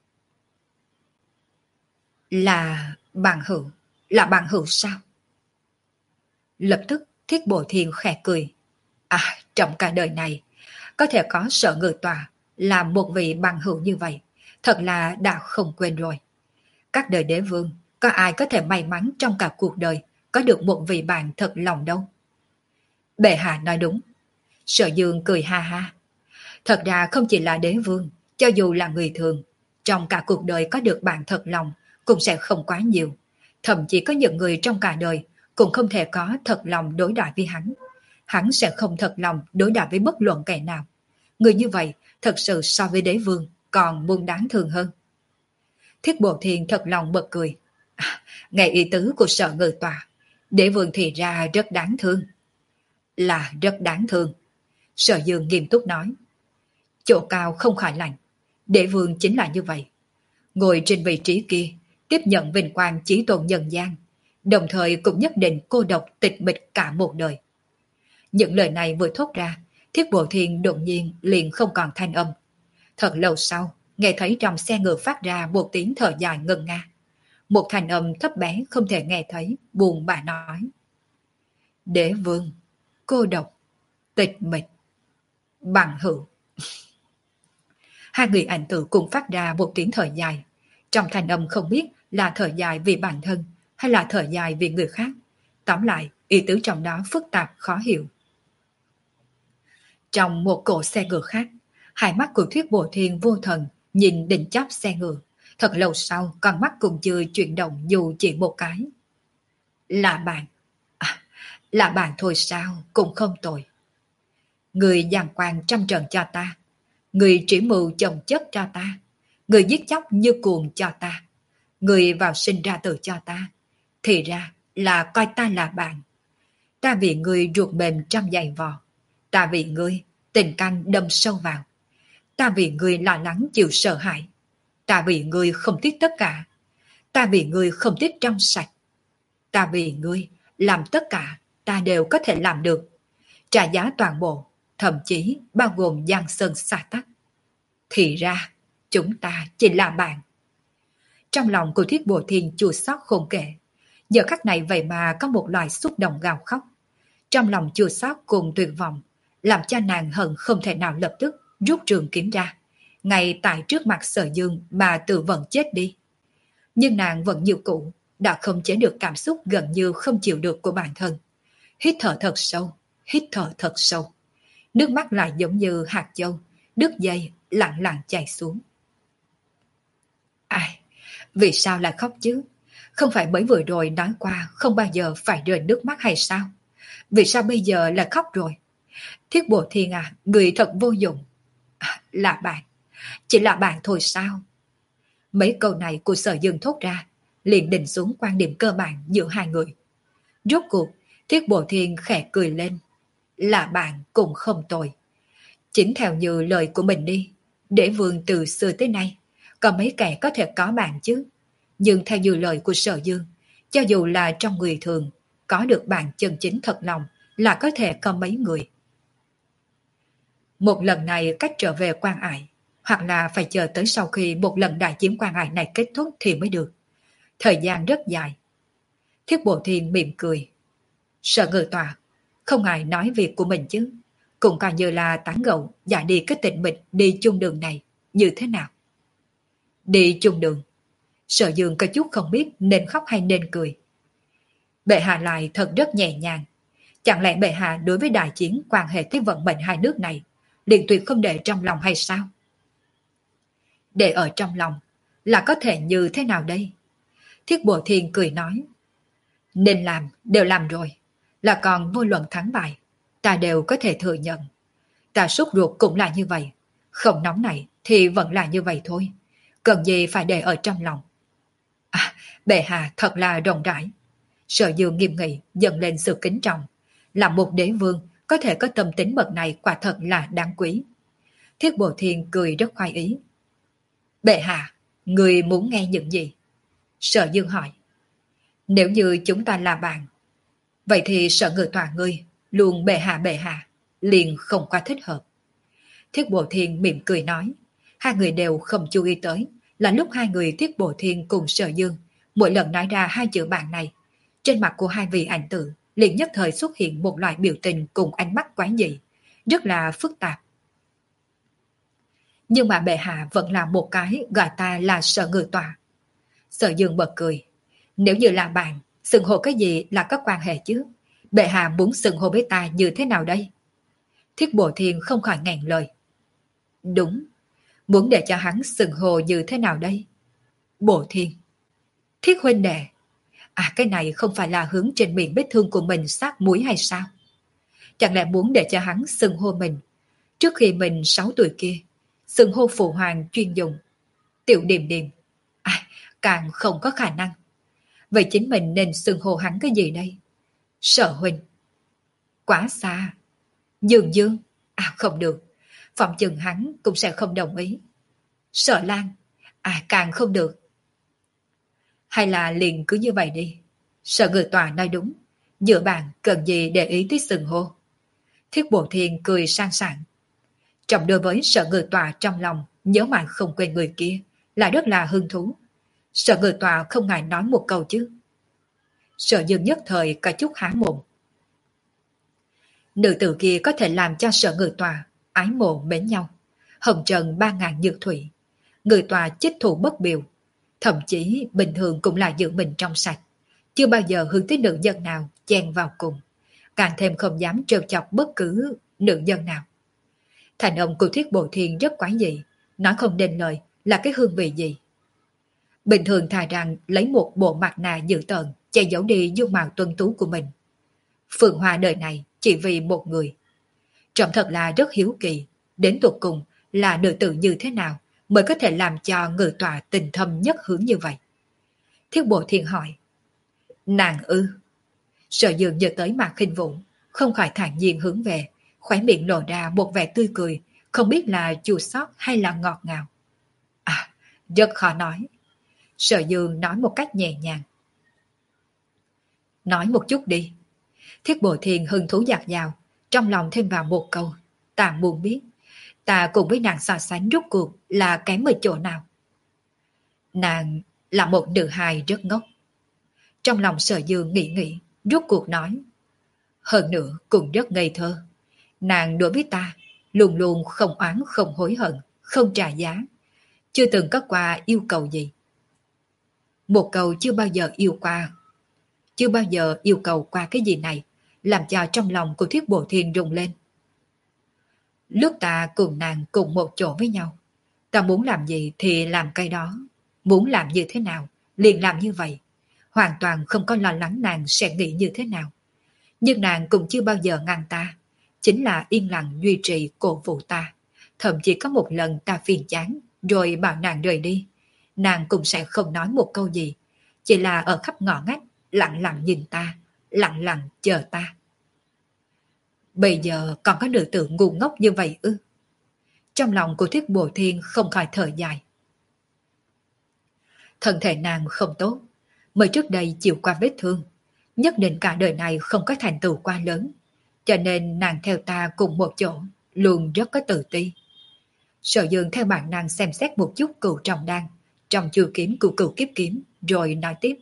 Là bạn hữu, là bạn hữu sao? Lập tức Thiết Bồ Thiên khẽ cười. À, trong cả đời này, có thể có Sở Ngự Tòa làm một vị bạn hữu như vậy, thật là đã không quên rồi. Các đời đế vương, có ai có thể may mắn trong cả cuộc đời có được một vị bạn thật lòng đâu. Bệ hạ nói đúng. Sở Dương cười ha ha. Thật ra không chỉ là đế vương, cho dù là người thường, trong cả cuộc đời có được bạn thật lòng cũng sẽ không quá nhiều. Thậm chí có những người trong cả đời cũng không thể có thật lòng đối đãi với hắn. Hắn sẽ không thật lòng đối đãi với bất luận kẻ nào. Người như vậy thật sự so với đế vương còn muôn đáng thương hơn. Thiết Bồ Thiên thật lòng bật cười. À, nghe ý tứ của Sở Ngự Tòa, đế vương thì ra rất đáng thương. Là rất đáng thương. Sở Dương nghiêm túc nói. Chỗ cao không khỏi lạnh. Đế vương chính là như vậy. Ngồi trên vị trí kia, tiếp nhận vinh quang chí tôn nhân gian, đồng thời cũng nhất định cô độc tịch mịch cả một đời. Những lời này vừa thốt ra, Thiết Bộ Thiên đột nhiên liền không còn thanh âm. Thật lâu sau, nghe thấy trong xe ngựa phát ra một tiếng thở dài ngân nga. Một thanh âm thấp bé không thể nghe thấy, buồn bã nói. Đế vương, cô độc, tịch mịch, bằng hữu. Hai người ảnh tử cùng phát ra một tiếng thở dài. Trong thanh âm không biết là thở dài vì bản thân hay là thở dài vì người khác. Tóm lại, ý tứ trong đó phức tạp khó hiểu. Trong một cỗ xe ngựa khác, hai mắt của Thuyết Bồ Thiên vô thần nhìn đỉnh chóp xe ngựa. Thật lâu sau, con mắt cũng chưa chuyển động dù chỉ một cái. Là bạn. À, là bạn thôi sao, cũng không tồi. Người giàn quan trăm trận cho ta. Người chỉ mưu chồng chất cho ta. Người giết chóc như cuồng cho ta. Người vào sinh ra tử cho ta. Thì ra là coi ta là bạn. Ta vì người ruột mềm trong giày vò. Ta vì ngươi tình canh đâm sâu vào. Ta vì ngươi lo lắng chịu sợ hãi. Ta vì ngươi không tiếc tất cả. Ta vì ngươi không tiếc trong sạch. Ta vì ngươi làm tất cả ta đều có thể làm được. Trả giá toàn bộ, thậm chí bao gồm giang sơn xa tắc. Thì ra chúng ta chỉ là bạn. Trong lòng của Thiết Bồ Thiên chua xót khôn kể. Giờ khắc này vậy mà có một loại xúc động gào khóc. Trong lòng chua xót cùng tuyệt vọng, làm cho nàng hận không thể nào lập tức rút trường kiếm ra, ngay tại trước mặt Sở Dương mà tự vận chết đi. Nhưng nàng vẫn như cũ, đã không chế được cảm xúc gần như không chịu được của bản thân. Hít thở thật sâu, hít thở thật sâu. Nước mắt lại giống như hạt châu, đứt dây lặng lặng chảy xuống. Ai, vì sao lại khóc chứ? Không phải mới vừa rồi nói qua không bao giờ phải rơi nước mắt hay sao? Vì sao bây giờ lại khóc rồi? Thiết Bồ Thiên à, người thật vô dụng. À, là bạn, chỉ là bạn thôi sao? Mấy câu này của Sở Dương thốt ra, liền định xuống quan điểm cơ bản giữa hai người. Rốt cuộc, Thiết Bồ Thiên khẽ cười lên. Là bạn cũng không tồi. Chính theo như lời của mình đi, đế vương từ xưa tới nay, có mấy kẻ có thể có bạn chứ. Nhưng theo như lời của Sở Dương, cho dù là trong người thường, có được bạn chân chính thật lòng là có thể có mấy người. Một lần này cách trở về Quan Ải, hoặc là phải chờ tới sau khi một lần đại chiến Quan Ải này kết thúc thì mới được. Thời gian rất dài. Thiết Bộ Thiên mỉm cười. Sở Ngự Tọa, không ai nói việc của mình chứ. Cũng coi như là tán gẫu giả đi cái tịnh mịch đi chung đường này, như thế nào? Đi chung đường. Sở Dương có chút không biết nên khóc hay nên cười. Bệ hạ lại thật rất nhẹ nhàng. Chẳng lẽ bệ hạ đối với đại chiến quan hệ tới vận mệnh hai nước này liền tuyệt không để trong lòng hay sao? Để ở trong lòng là có thể như thế nào đây? Thiết Bộ Thiên cười nói. Nên làm, đều làm rồi. Là còn vô luận thắng bại, ta đều có thể thừa nhận. Ta sốt ruột cũng là như vậy. Không nóng này thì vẫn là như vậy thôi. Cần gì phải để ở trong lòng. À, bệ hạ thật là rộng rãi. Sở Dương nghiêm nghị dần lên sự kính trọng. Là một đế vương có thể có tâm tính bậc này quả thật là đáng quý. Thiết Bộ Thiên cười rất khoái ý. Bệ hạ, người muốn nghe những gì? Sở Dương hỏi. Nếu như chúng ta là bạn, vậy thì Sở Ngự Tọa ngươi luôn bệ hạ bệ hạ, liền không quá thích hợp. Thiết Bộ Thiên mỉm cười nói. Hai người đều không chú ý tới là lúc hai người Thiết Bộ Thiên cùng Sở Dương mỗi lần nói ra hai chữ bạn này, trên mặt của hai vị ảnh tử liền nhất thời xuất hiện một loại biểu tình cùng ánh mắt quái dị, rất là phức tạp. Nhưng mà bệ hạ vẫn là một cái gọi ta là Sở Ngự Tọa. Sở Dương bật cười. Nếu như là bạn, xưng hô cái gì là có quan hệ chứ? Bệ hạ muốn xưng hô với ta như thế nào đây? Thiết Bộ Thiên không khỏi ngẹn lời. Đúng, muốn để cho hắn xưng hô như thế nào đây? Bộ Thiên. Thiết huynh đệ. À, cái này không phải là hướng trên miệng vết thương của mình sát muối hay sao? Chẳng lẽ muốn để cho hắn xưng hô mình trước khi mình sáu tuổi kia, xưng hô phụ hoàng chuyên dùng Tiểu Điềm Điềm? À, càng không có khả năng. Vậy chính mình nên xưng hô hắn cái gì đây? Sở huynh. Quá xa. Dương Dương. À, không được. Phòng chừng hắn cũng sẽ không đồng ý. Sở Lan. À, càng không được. Hay là liền cứ như vậy đi. Sở Ngự Tọa nói đúng. Giữa bạn cần gì để ý tới xưng hô? Thiết Bộ Thiên cười sang sảng. Trọng đối với Sở Ngự Tọa trong lòng nhớ mãi không quên người kia là rất là hứng thú. Sở Ngự Tọa không ngại nói một câu chứ. Sở Dương nhất thời cả chút há mồm. Nữ tử kia có thể làm cho Sở Ngự Tọa ái mộ mến nhau. Hồng trần ba ngàn nhược thủy. Người Tọa chích thủ bất biểu. Thậm chí bình thường cũng là giữ mình trong sạch. Chưa bao giờ hướng tới nữ nhân nào chen vào cùng. Càng thêm không dám trêu chọc bất cứ nữ nhân nào. Thành âm của Thiết Bộ Thiên rất quái dị. Nói không nên lời là cái hương vị gì. Bình thường thà rằng lấy một bộ mặt nạ dữ tợn che giấu đi dung mạo tuân tú của mình. Phượng Hoa đời này chỉ vì một người. Trọng thật là rất hiếu kỳ. Đến tột cùng là nữ tử như thế nào mới có thể làm cho Ngự Tọa tình thâm nhất hướng như vậy? Thiết Bộ Thiên hỏi. Nàng ư? Sở Dương nhớ tới Mạc Khinh Vũ, không khỏi thản nhiên hướng về, khóe miệng lộ ra một vẻ tươi cười, không biết là chua xót hay là ngọt ngào. À, rất khó nói. Sở Dương nói một cách nhẹ nhàng. Nói một chút đi. Thiết Bộ Thiên hứng thú dạt dào, trong lòng thêm vào một câu. Ta muốn biết, ta cùng với nàng so sánh rốt cuộc là kém ở chỗ nào. Nàng là một nữ hài rất ngốc. Trong lòng Sở Dương nghĩ nghĩ, rốt cuộc nói. Hơn nữa cũng rất ngây thơ. Nàng đối với ta luôn luôn không oán không hối hận, không trả giá. Chưa từng có qua yêu cầu gì. Một câu chưa bao giờ yêu qua. Chưa bao giờ yêu cầu qua cái gì này, làm cho trong lòng của Thiết Bộ Thiên rung lên. Lúc ta cùng nàng cùng một chỗ với nhau, ta muốn làm gì thì làm cái đó. Muốn làm như thế nào, liền làm như vậy. Hoàn toàn không có lo lắng nàng sẽ nghĩ như thế nào. Nhưng nàng cũng chưa bao giờ ngăn ta. Chính là yên lặng duy trì cổ vũ ta. Thậm chí có một lần ta phiền chán, rồi bảo nàng rời đi. Nàng cũng sẽ không nói một câu gì. Chỉ là ở khắp ngõ ngách, lặng lặng nhìn ta, lặng lặng chờ ta. Bây giờ còn có nữ tử ngu ngốc như vậy ư? Trong lòng của Thiết Bộ Thiên không khỏi thở dài. Thân thể nàng không tốt, mới trước đây chịu qua vết thương, nhất định cả đời này không có thành tựu quá lớn, cho nên nàng theo ta cùng một chỗ, luôn rất có tự ti. Sở Dương theo bản năng xem xét một chút cựu trọng đan, trong chu kiếm của cựu kiếp kiếm, rồi nói tiếp.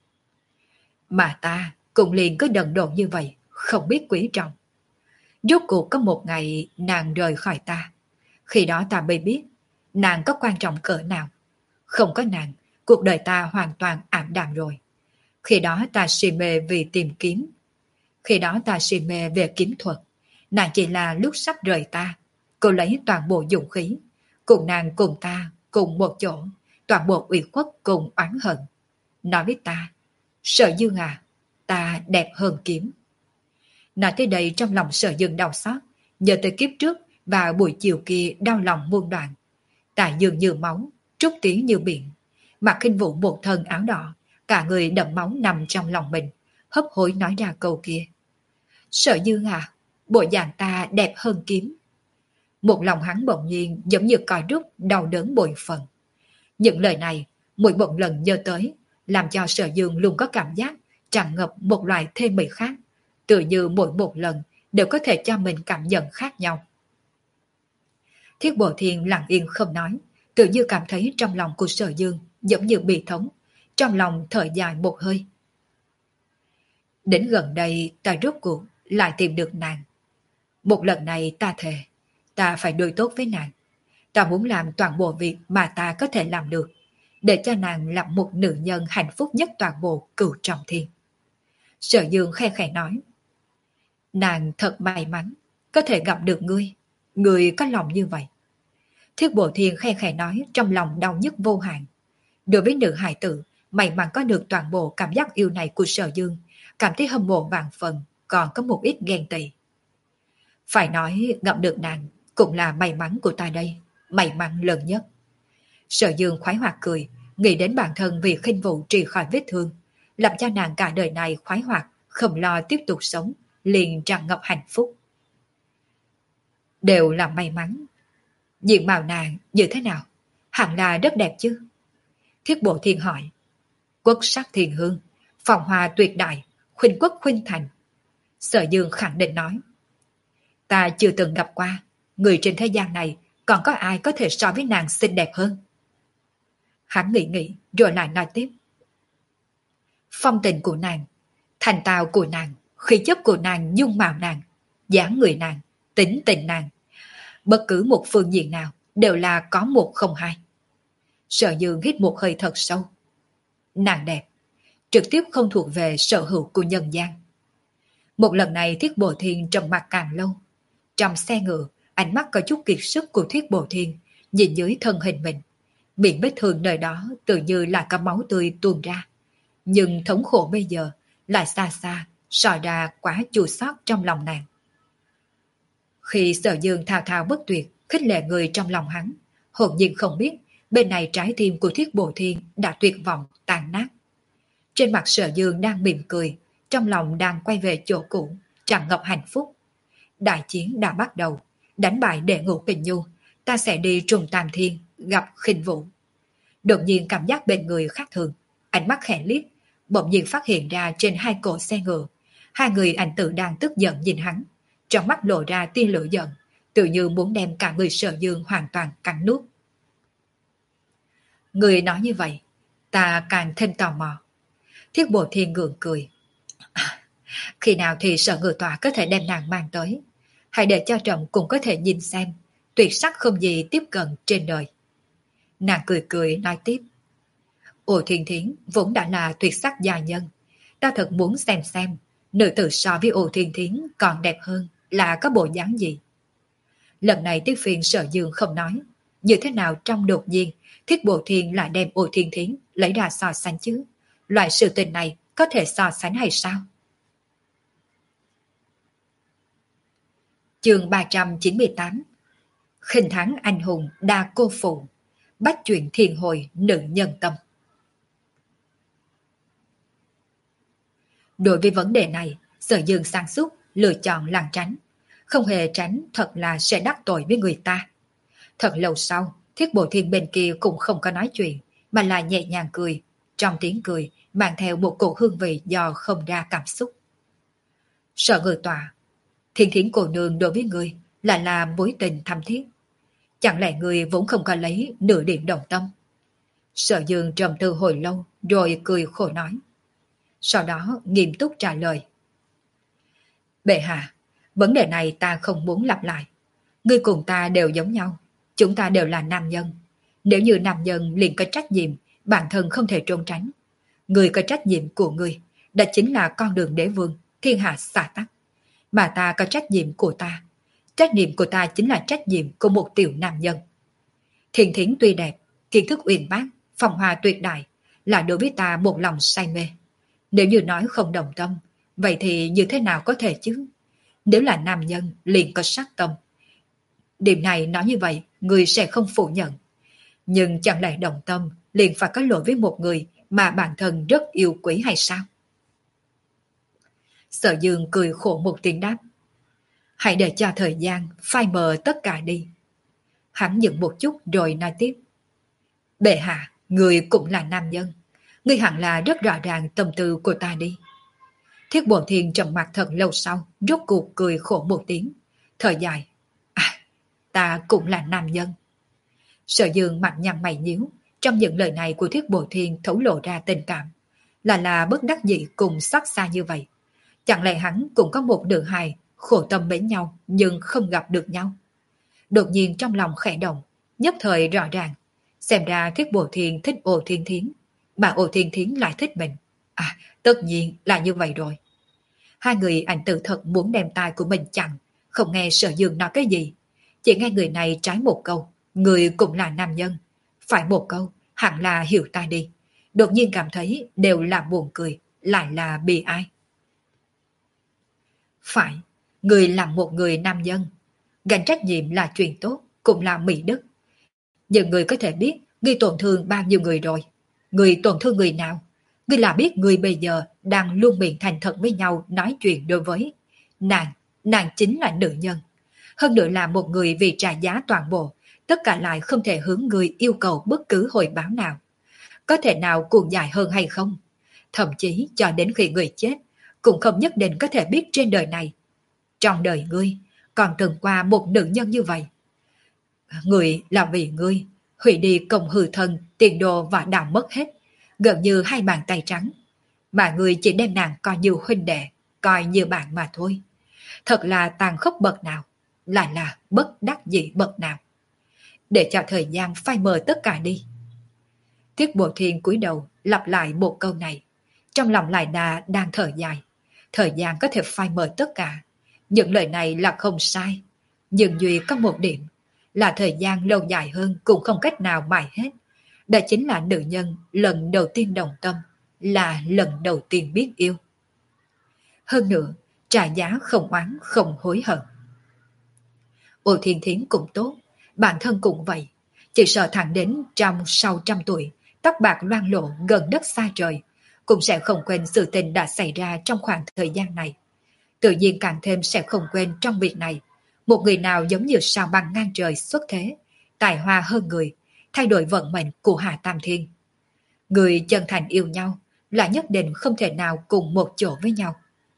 Mà ta cũng liền cứ đần độn như vậy, không biết quý trọng. Rốt cuộc có một ngày nàng rời khỏi ta, khi đó ta mới biết nàng có quan trọng cỡ nào. Không có nàng, cuộc đời ta hoàn toàn ảm đạm rồi. Khi đó ta si mê vì tìm kiếm. Khi đó ta si mê về kiếm thuật. Nàng chỉ là lúc sắp rời ta, cô lấy toàn bộ dũng khí, cùng nàng cùng ta, cùng một chỗ, toàn bộ ủy khuất cùng oán hận. Nói với ta, Sở Dương à, ta đẹp hơn kiếm. Nói tới đây trong lòng Sở Dương đau xót, nhớ tới kiếp trước và buổi chiều kia đau lòng muôn đoạn. Tạ Dương như máu, trúc tí như biển. Mặc Khinh Vũ một thân áo đỏ, cả người đẫm máu nằm trong lòng mình, hấp hối nói ra câu kia. Sở Dương à, bộ dạng ta đẹp hơn kiếm. Một lòng hắn bỗng nhiên giống như còi rút đau đớn bội phần. Những lời này, mỗi một lần nhớ tới, làm cho Sở Dương luôn có cảm giác tràn ngập một loại thê mị khác, tự như mỗi một lần đều có thể cho mình cảm nhận khác nhau. Thiết Bộ Thiên lặng yên không nói, tự như cảm thấy trong lòng của Sở Dương giống như bị thống, trong lòng thở dài một hơi. Đến gần đây ta rốt cuộc lại tìm được nàng. Một lần này ta thề, ta phải đối tốt với nàng. Ta muốn làm toàn bộ việc mà ta có thể làm được, để cho nàng làm một nữ nhân hạnh phúc nhất toàn bộ Cửu Trọng Thiên. Sở Dương khe khẽ nói. Nàng thật may mắn, có thể gặp được ngươi. Ngươi có lòng như vậy. Thiết Bộ Thiên khe khẽ nói trong lòng đau nhức vô hạn. Đối với nữ hài tử, may mắn có được toàn bộ cảm giác yêu này của Sở Dương, cảm thấy hâm mộ vạn phần, còn có một ít ghen tị. Phải nói gặp được nàng cũng là may mắn của ta đây, may mắn lớn nhất. Sở Dương khoái hoạt cười, nghĩ đến bản thân vì Khinh Vũ trị khỏi vết thương, làm cho nàng cả đời này khoái hoạt, không lo tiếp tục sống, liền tràn ngập hạnh phúc. Đều là may mắn. Diện mạo nàng như thế nào? Hẳn là rất đẹp chứ? Thiết Bộ Thiên hỏi. Quốc sắc thiên hương, phong hoa tuyệt đại, khuynh quốc khuynh thành. Sở Dương khẳng định nói. Ta chưa từng gặp qua, người trên thế gian này còn có ai có thể so với nàng xinh đẹp hơn? Hắn nghĩ nghĩ rồi lại nói tiếp. Phong tình của nàng, thành tào của nàng, khí chất của nàng, dung mạo nàng, dáng người nàng, tính tình nàng, bất cứ một phương diện nào đều là có một không hai. Sở Dương hít một hơi thật sâu. Nàng đẹp, trực tiếp không thuộc về sở hữu của nhân gian. Một lần này Thiết Bộ Thiên trầm mặc càng lâu. Trong xe ngựa, ánh mắt có chút kiệt sức của Thiết Bộ Thiên nhìn dưới thân hình mình. Miệng vết thương nơi đó tự như là có máu tươi tuôn ra. Nhưng thống khổ bây giờ lại xa xa, soi ra quá chua xót trong lòng nàng. Khi Sở Dương thao thao bất tuyệt, khích lệ người trong lòng hắn, hồn nhiên không biết bên này trái tim của Thiết Bộ Thiên đã tuyệt vọng, tàn nát. Trên mặt Sở Dương đang mỉm cười, trong lòng đang quay về chỗ cũ, tràn ngập hạnh phúc. Đại chiến đã bắt đầu, đánh bại Đệ Ngũ Kình Nhu, ta sẽ đi Trùng Tam Thiên, gặp Khinh Vũ. Đột nhiên cảm giác bên người khác thường, ánh mắt khẽ liếc, bỗng nhiên phát hiện ra trên hai cổ xe ngựa, hai người ảnh tử đang tức giận nhìn hắn, trong mắt lộ ra tia lửa giận, tự như muốn đem cả người Sở Dương hoàn toàn cắn nuốt. Người nói như vậy, ta càng thêm tò mò. Thiết Bộ Thiên gượng cười. À, khi nào thì Sở Ngự Tọa có thể đem nàng mang tới, hãy để cho Trọng cũng có thể nhìn xem, tuyệt sắc không gì tiếp cận trên đời. Nàng cười cười nói tiếp. Ồ Thiên Thiến vốn đã là tuyệt sắc già nhân, ta thật muốn xem xem, nữ tử so với Ồ Thiên Thiến còn đẹp hơn là có bộ dáng gì. Lần này Tiết Phiền Sở Dương không nói, như thế nào trong đột nhiên Thiết Bộ Thiên lại đem Ồ Thiên Thiến lấy ra so sánh chứ? Loại sự tình này có thể so sánh hay sao? Chương ba trăm chín mươi tám. Khinh thắng anh hùng đa cô phụ, bách chuyện thiên hồi nữ nhân tâm. Đối với vấn đề này, Sở Dương sáng suốt lựa chọn lảng tránh. Không hề tránh thật là sẽ đắc tội với người ta. Thật lâu sau, Thiết Bộ Thiên bên kia cũng không có nói chuyện, mà là nhẹ nhàng cười. Trong tiếng cười, mang theo một cổ hương vị do không ra cảm xúc. Sợ người tòa, Thiên Thiến cô nương đối với người lại là mối tình thâm thiết. Chẳng lẽ người vốn không có lấy nửa điểm đồng tâm? Sở Dương trầm tư hồi lâu rồi cười khổ nói. Sau đó nghiêm túc trả lời. Bệ hạ, vấn đề này ta không muốn lặp lại. Ngươi cùng ta đều giống nhau. Chúng ta đều là nam nhân. Nếu như nam nhân liền có trách nhiệm, bản thân không thể trốn tránh. Người có trách nhiệm của người, đó chính là con đường đế vương, thiên hạ xả tắc. Mà ta có trách nhiệm của ta. Trách nhiệm của ta chính là trách nhiệm của một tiểu nam nhân. Thiên Thiến tuy đẹp, kiến thức uyên bác, phong hoa tuyệt đại, là đối với ta một lòng say mê. Nếu như nói không đồng tâm, vậy thì như thế nào có thể chứ? Nếu là nam nhân, liền có sát tâm. Điểm này nói như vậy, người sẽ không phủ nhận. Nhưng chẳng lẽ đồng tâm liền phải có lỗi với một người mà bản thân rất yêu quý hay sao? Sở Dương cười khổ một tiếng đáp. Hãy để cho thời gian phai mờ tất cả đi. Hắn dừng một chút rồi nói tiếp. Bệ hạ, người cũng là nam nhân. Người hẳn là rất rõ ràng tâm tư của ta đi. Thiết Bộ Thiên trầm mặt thật lâu sau, rốt cuộc cười khổ một tiếng. Thở dài. À, ta cũng là nam nhân. Sở Dương mặt nhăn mày nhíu. Trong những lời này của Thiết Bộ Thiên thấu lộ ra tình cảm. Là là bất đắc dĩ cùng xót xa như vậy. Chẳng lẽ hắn cũng có một nữ hài khổ tâm mến nhau nhưng không gặp được nhau? Đột nhiên trong lòng khẽ động, nhất thời rõ ràng. Xem ra Thiết Bộ Thiên thích Ô Thiên Thiến, mà Ô Thiên Thiến lại thích mình. À, tất nhiên là như vậy rồi. Hai người ảnh tự thật muốn đem tai của mình chặn, không nghe Sở Dương nói cái gì. Chỉ nghe người này trái một câu, người cũng là nam nhân. Phải một câu, hẳn là hiểu ta đi. Đột nhiên cảm thấy đều là buồn cười, lại là bi ai. Phải, người làm một người nam nhân. Gánh trách nhiệm là chuyện tốt, cũng là mỹ đức. Nhưng người có thể biết người tổn thương bao nhiêu người rồi. Người tổn thương người nào? Người là biết người bây giờ đang luôn miệng thành thật với nhau nói chuyện đối với nàng. Nàng chính là nữ nhân. Hơn nữa là một người vì trả giá toàn bộ, tất cả lại không thể hướng người yêu cầu bất cứ hồi báo nào. Có thể nào cuồng dài hơn hay không? Thậm chí cho đến khi người chết, cũng không nhất định có thể biết trên đời này. Trong đời ngươi, còn từng qua một nữ nhân như vậy. Người là vì ngươi, hủy đi công hư thân, tiền đồ và đạo mất hết, gần như hai bàn tay trắng. Mà ngươi chỉ đem nàng coi như huynh đệ, coi như bạn mà thôi. Thật là tàn khốc bậc nào, lại là bất đắc dĩ bậc nào. Để cho thời gian phai mờ tất cả đi. Thiết Bộ Thiên cúi đầu lặp lại một câu này. Trong lòng lại đà đang thở dài. Thời gian có thể phai mờ tất cả. Những lời này là không sai. Nhưng duy có một điểm, là thời gian lâu dài hơn cũng không cách nào mài hết. Đó chính là nữ nhân lần đầu tiên đồng tâm, là lần đầu tiên biết yêu. Hơn nữa, trả giá không oán không hối hận. Ô Thiên Thiến cũng tốt, bản thân cũng vậy. Chỉ sợ thẳng đến trong sau trăm tuổi, tóc bạc loang lộ gần đất xa trời, cũng sẽ không quên sự tình đã xảy ra trong khoảng thời gian này. Tự nhiên càng thêm sẽ không quên trong việc này. Một người nào giống như sao băng ngang trời xuất thế, tài hoa hơn người, thay đổi vận mệnh của Hà Tam Thiên. Người chân thành yêu nhau là nhất định không thể nào cùng một chỗ với nhau.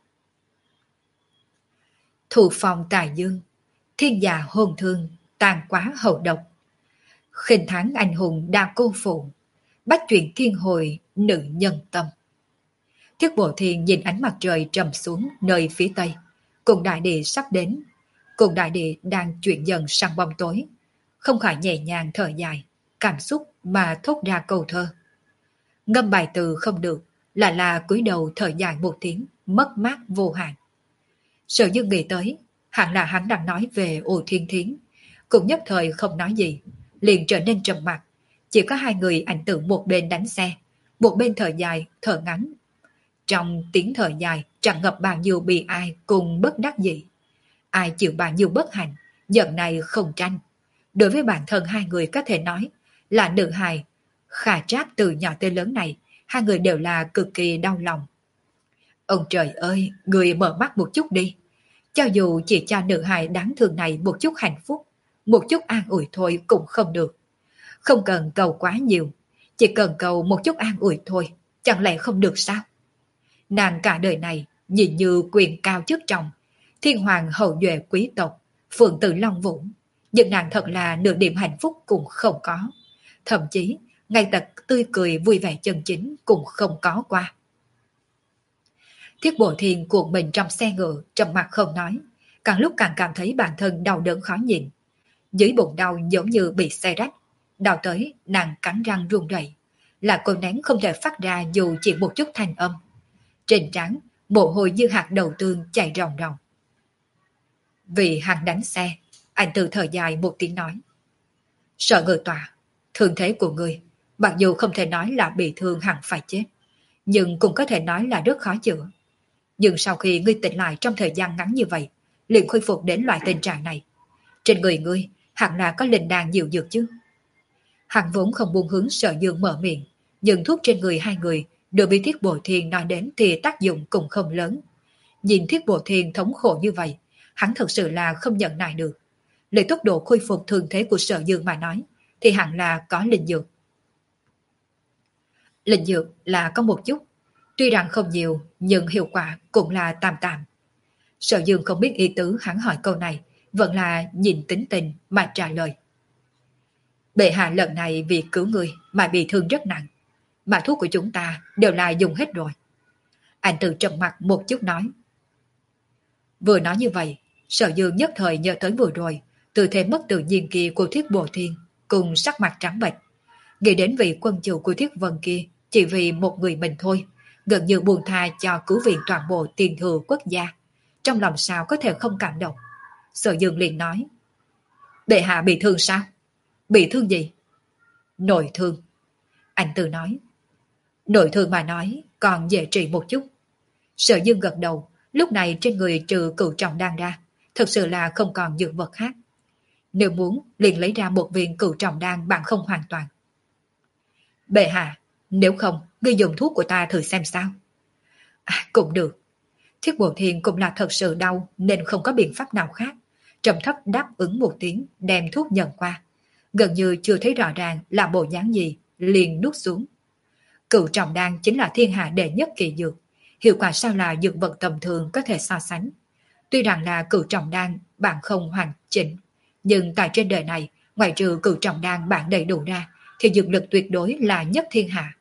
Thù phòng tài dương, thiên già hôn thương, tàn quá hậu độc. Khinh thắng anh hùng đa cô phụ, bách chuyện thiên hồi nữ nhân tâm. Thiết Bộ Thiên nhìn ánh mặt trời trầm xuống nơi phía tây. Cùng đại địa sắp đến. Cùng đại địa đang chuyển dần sang bóng tối. Không khỏi nhẹ nhàng thở dài, cảm xúc mà thốt ra câu thơ. Ngâm bài từ không được, lại là cúi đầu thở dài một tiếng, mất mát vô hạn. Sở Dương nghĩ tới, hẳn là hắn đang nói về Ô Thiên Thiến. Cũng nhất thời không nói gì, liền trở nên trầm mặc. Chỉ có hai người ảnh tự một bên đánh xe, một bên thở dài, thở ngắn. Trong tiếng thở dài tràn ngập bao nhiêu bi ai cùng bất đắc dĩ. Ai chịu bao nhiêu bất hạnh, giận này không tranh. Đối với bản thân hai người có thể nói là nữ hài, khả trác từ nhỏ tới lớn này, hai người đều là cực kỳ đau lòng. Ông trời ơi, người mở mắt một chút đi. Cho dù chỉ cho nữ hài đáng thương này một chút hạnh phúc, một chút an ủi thôi cũng không được. Không cần cầu quá nhiều, chỉ cần cầu một chút an ủi thôi. chẳng lẽ không được sao? Nàng cả đời này nhìn như quyền cao chức trọng, thiên hoàng hậu duệ quý tộc, phượng tử Long Vũ, nhưng nàng thật là nửa điểm hạnh phúc cũng không có. Thậm chí, ngay tật tươi cười vui vẻ chân chính cũng không có qua. Thiết Bộ Thiên cuộn mình trong xe ngựa, trầm mặt không nói, càng lúc càng cảm thấy bản thân đau đớn khó nhịn. Dưới bụng đau giống như bị xe rách, đau tới nàng cắn răng run rẩy, là cô nén không thể phát ra dù chỉ một chút thanh âm. Trên trán, mồ hôi như hạt đậu tương chảy ròng ròng. Vì hắn đánh xe, anh từ thở dài một tiếng nói. Sợ ngự tòa, thương thế của ngươi, mặc dù không thể nói là bị thương hẳn phải chết, nhưng cũng có thể nói là rất khó chữa. Nhưng sau khi ngươi tỉnh lại trong thời gian ngắn như vậy, liền khôi phục đến loại tình trạng này. Trên người ngươi, hẳn là có linh đan nhiều dược chứ. Hắn vốn không buông hướng Sở Dương mở miệng, nhưng thuốc trên người hai người đều bị Thiết Bộ Thiên nói đến thì tác dụng cũng không lớn. Nhìn Thiết Bộ Thiên thống khổ như vậy, hắn thật sự là không nhận nại được. Lấy tốc độ khôi phục thường thế của Sở Dương mà nói, thì hẳn là có linh dược. Linh dược là có một chút, tuy rằng không nhiều, nhưng hiệu quả cũng là tạm tạm. Sở Dương không biết ý tứ hắn hỏi câu này, vẫn là nhìn tính tình mà trả lời. Bệ hạ lần này vì cứu người mà bị thương rất nặng, mà thuốc của chúng ta đều là dùng hết rồi. Anh từ trầm mặt một chút nói. Vừa nói như vậy, Sở Dương nhất thời nhớ tới vừa rồi, tư thế mất tự nhiên kia của Thiết Bộ Thiên, cùng sắc mặt trắng bệch. Nghĩ đến vị quân chủ của Thiết Vân kia, chỉ vì một người mình thôi, gần như buông tha cho cứu viện toàn bộ tiền thừa quốc gia. Trong lòng sao có thể không cảm động. Sở Dương liền nói. Bệ hạ bị thương sao? Bị thương gì? Nội thương. Anh Tư nói. Nội thương mà nói còn dễ trị một chút. Sở Dương gật đầu, lúc này trên người trừ cửu trọng đan ra, thật sự là không còn dược vật khác. Nếu muốn, liền lấy ra một viên cửu trọng đan bạn không hoàn toàn. Bệ hạ, nếu không, ngươi dùng thuốc của ta thử xem sao. À, cũng được. Thiết Bộ Thiên cũng là thật sự đau nên không có biện pháp nào khác. Trầm thấp đáp ứng một tiếng, đem thuốc nhận qua. Gần như chưa thấy rõ ràng là bộ dáng gì, liền nuốt xuống. Cửu trọng đan chính là thiên hạ đệ nhất kỳ dược. Hiệu quả sao là dược vật tầm thường có thể so sánh. Tuy rằng là cửu trọng đan bạn không hoàn chỉnh, nhưng tại trên đời này, ngoại trừ cửu trọng đan bạn đầy đủ ra, thì dược lực tuyệt đối là nhất thiên hạ.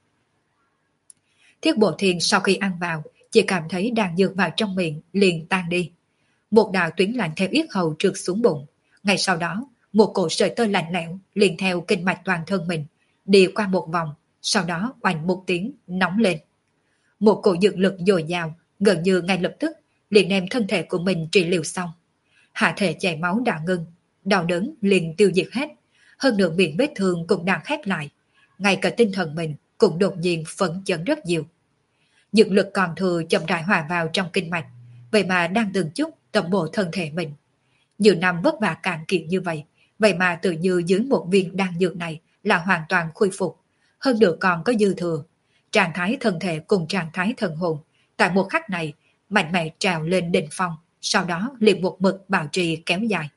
Thiết Bộ Thiên sau khi ăn vào, chỉ cảm thấy đan dược vào trong miệng liền tan đi. Một đạo tuyến lạnh theo yết hầu trượt xuống bụng. Ngay sau đó, một cổ sợi tơ lạnh lẽo liền theo kinh mạch toàn thân mình, đi qua một vòng, sau đó oanh một tiếng nóng lên. Một cổ dược lực dồi dào, gần như ngay lập tức liền đem thân thể của mình trị liệu xong. Hạ thể chảy máu đã ngưng, đau đớn liền tiêu diệt hết, hơn nữa miệng vết thương cũng đang khép lại. Ngay cả tinh thần mình cũng đột nhiên phấn chấn rất nhiều. Dược lực còn thừa chậm rãi hòa vào trong kinh mạch, vậy mà đang từng chút tẩm bổ thân thể mình. Nhiều năm vất vả cạn kiệt như vậy, vậy mà tự như dưới một viên đan dược này là hoàn toàn khôi phục, hơn nữa còn có dư thừa. Trạng thái thân thể cùng trạng thái thần hồn tại một khắc này mạnh mẽ trào lên đỉnh phong, sau đó liền một mực bảo trì kéo dài.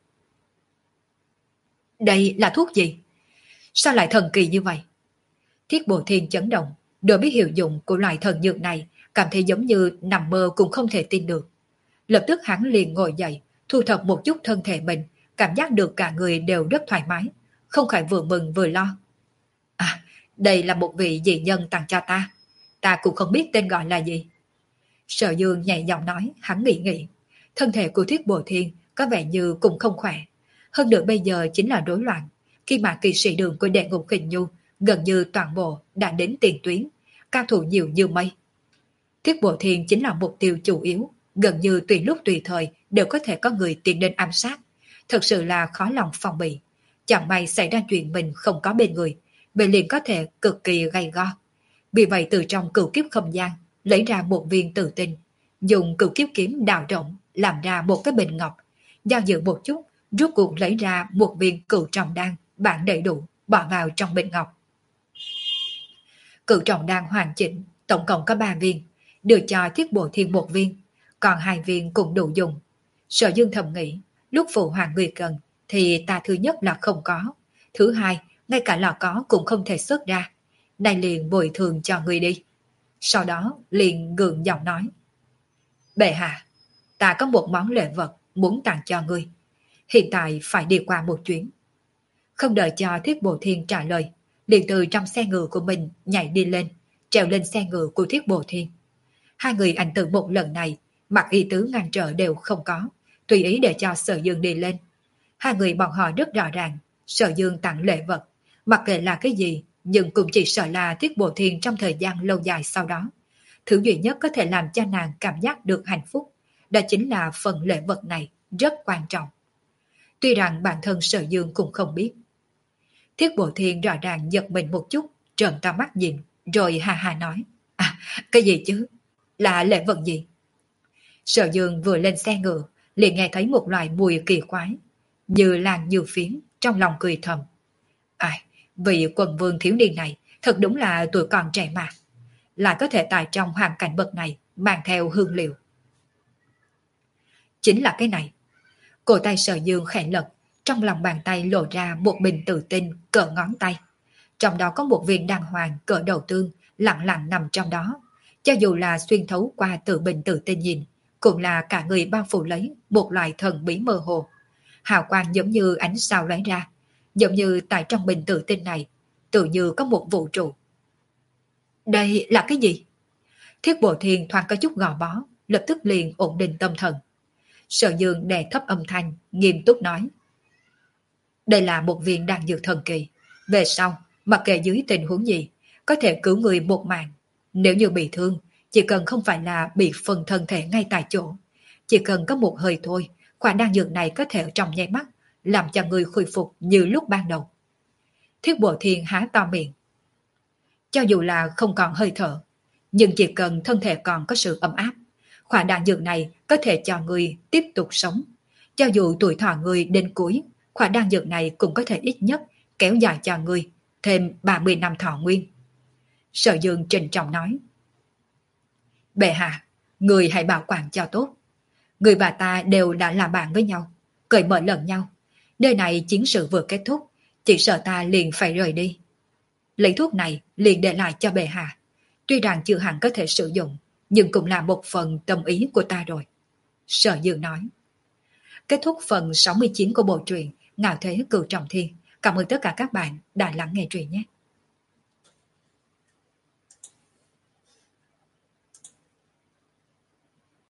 Đây là thuốc gì? Sao lại thần kỳ như vậy? Thiết Bộ Thiên chấn động, đối với hiệu dụng của loại thần dược này cảm thấy giống như nằm mơ cũng không thể tin được. Lập tức hắn liền ngồi dậy, thu thập một chút thân thể mình, cảm giác được cả người đều rất thoải mái, không khỏi vừa mừng vừa lo. À, đây là một vị dị nhân tặng cho ta, ta cũng không biết tên gọi là gì. Sở Dương nhẹ giọng nói, hắn nghĩ nghĩ, thân thể của Thiết Bộ Thiên có vẻ như cũng không khỏe, hơn nữa bây giờ chính là rối loạn, khi mà kỳ sĩ đường của Đệ Ngục Kình Nhu gần như toàn bộ đã đến tiền tuyến, cao thủ nhiều như mây. Thiết Bộ Thiên chính là mục tiêu chủ yếu, gần như tùy lúc tùy thời đều có thể có người tiến đến ám sát, thật sự là khó lòng phòng bị. Chẳng may xảy ra chuyện mình không có bên người, vậy liền có thể cực kỳ gay go. Vì vậy từ trong cửu kiếp không gian lấy ra một viên tử tinh, dùng cửu kiếp kiếm đào rộng làm ra một cái bình ngọc, do dự một chút, rút cuộc lấy ra một viên cửu trọng đan bản đầy đủ, bỏ vào trong bình ngọc. Cửu trọng đan hoàn chỉnh, tổng cộng có ba viên, đưa cho Thiết Bộ Thiên một viên, còn hai viên cũng đủ dùng. Sở Dương thầm nghĩ, lúc phụ hoàng người cần thì ta thứ nhất là không có, thứ hai ngay cả lò có cũng không thể xuất ra, nay liền bồi thường cho người đi. Sau đó liền gượng giọng nói: Bệ hạ, ta có một món lễ vật muốn tặng cho ngươi. Hiện tại phải đi qua một chuyến. Không đợi cho Thiết Bồ Thiên trả lời, liền từ trong xe ngựa của mình nhảy đi lên, trèo lên xe ngựa của Thiết Bồ Thiên. Hai người ảnh tử một lần này, mặc y tứ ngăn trở đều không có, tùy ý để cho Sở Dương đi lên. Hai người bọn họ rất rõ ràng, Sở Dương tặng lễ vật, mặc kệ là cái gì, nhưng cũng chỉ sợ là Thiết Bồ Thiên trong thời gian lâu dài sau đó. Thứ duy nhất có thể làm cho nàng cảm giác được hạnh phúc, đó chính là phần lễ vật này rất quan trọng. Tuy rằng bản thân Sở Dương cũng không biết. Thiết Bồ Thiên rõ ràng giật mình một chút, trợn to mắt nhìn, rồi hà hà nói: À, cái gì chứ? Là lễ vật gì? Sở Dương vừa lên xe ngựa, liền nghe thấy một loại mùi kỳ quái, như làn như phiến, trong lòng cười thầm. Ai, vị quần vương thiếu niên này thật đúng là tuổi còn trẻ mà, lại có thể tại trong hoàn cảnh bậc này mang theo hương liệu. Chính là cái này. Cổ tay Sở Dương khẽ lật, trong lòng bàn tay lộ ra một bình tự tinh cỡ ngón tay. Trong đó có một viên đàng hoàng cỡ đầu tương lặng lặng nằm trong đó. Cho dù là xuyên thấu qua tự bình tự tinh nhìn, cũng là cả người bao phủ lấy một loại thần bí mơ hồ. Hào quang giống như ánh sao lóe ra, giống như tại trong bình tự tinh này, tự như có một vũ trụ. Đây là cái gì? Thiết Bộ Thiên thoáng có chút gò bó, lập tức liền ổn định tâm thần. Sở Dương đè thấp âm thanh, nghiêm túc nói. Đây là một viên đan dược thần kỳ. Về sau, mặc kệ dưới tình huống gì, có thể cứu người một mạng. Nếu như bị thương, chỉ cần không phải là bị phần thân thể ngay tại chỗ, chỉ cần có một hơi thôi, khoản đan dược này có thể trong nháy mắt làm cho người khôi phục như lúc ban đầu. Thiết Bộ Thiên há to miệng. Cho dù là không còn hơi thở, nhưng chỉ cần thân thể còn có sự ấm áp, khoản đan dược này có thể cho người tiếp tục sống. Cho dù tuổi thọ người đến cuối, khoản đan dược này cũng có thể ít nhất kéo dài cho người thêm ba mươi năm thọ nguyên. Sở Dương trịnh trọng nói. Bệ hạ, người hãy bảo quản cho tốt. Người và ta đều đã làm bạn với nhau, cởi mở lẫn nhau. Nơi này chiến sự vừa kết thúc, chỉ sợ ta liền phải rời đi. Lấy thuốc này liền để lại cho bệ hạ. Tuy rằng chưa hẳn có thể sử dụng, nhưng cũng là một phần tâm ý của ta rồi. Sở Dương nói. Kết thúc phần sáu mươi chín của bộ truyện Ngạo Thế Cửu Trọng Thiên. Cảm ơn tất cả các bạn đã lắng nghe truyện nhé.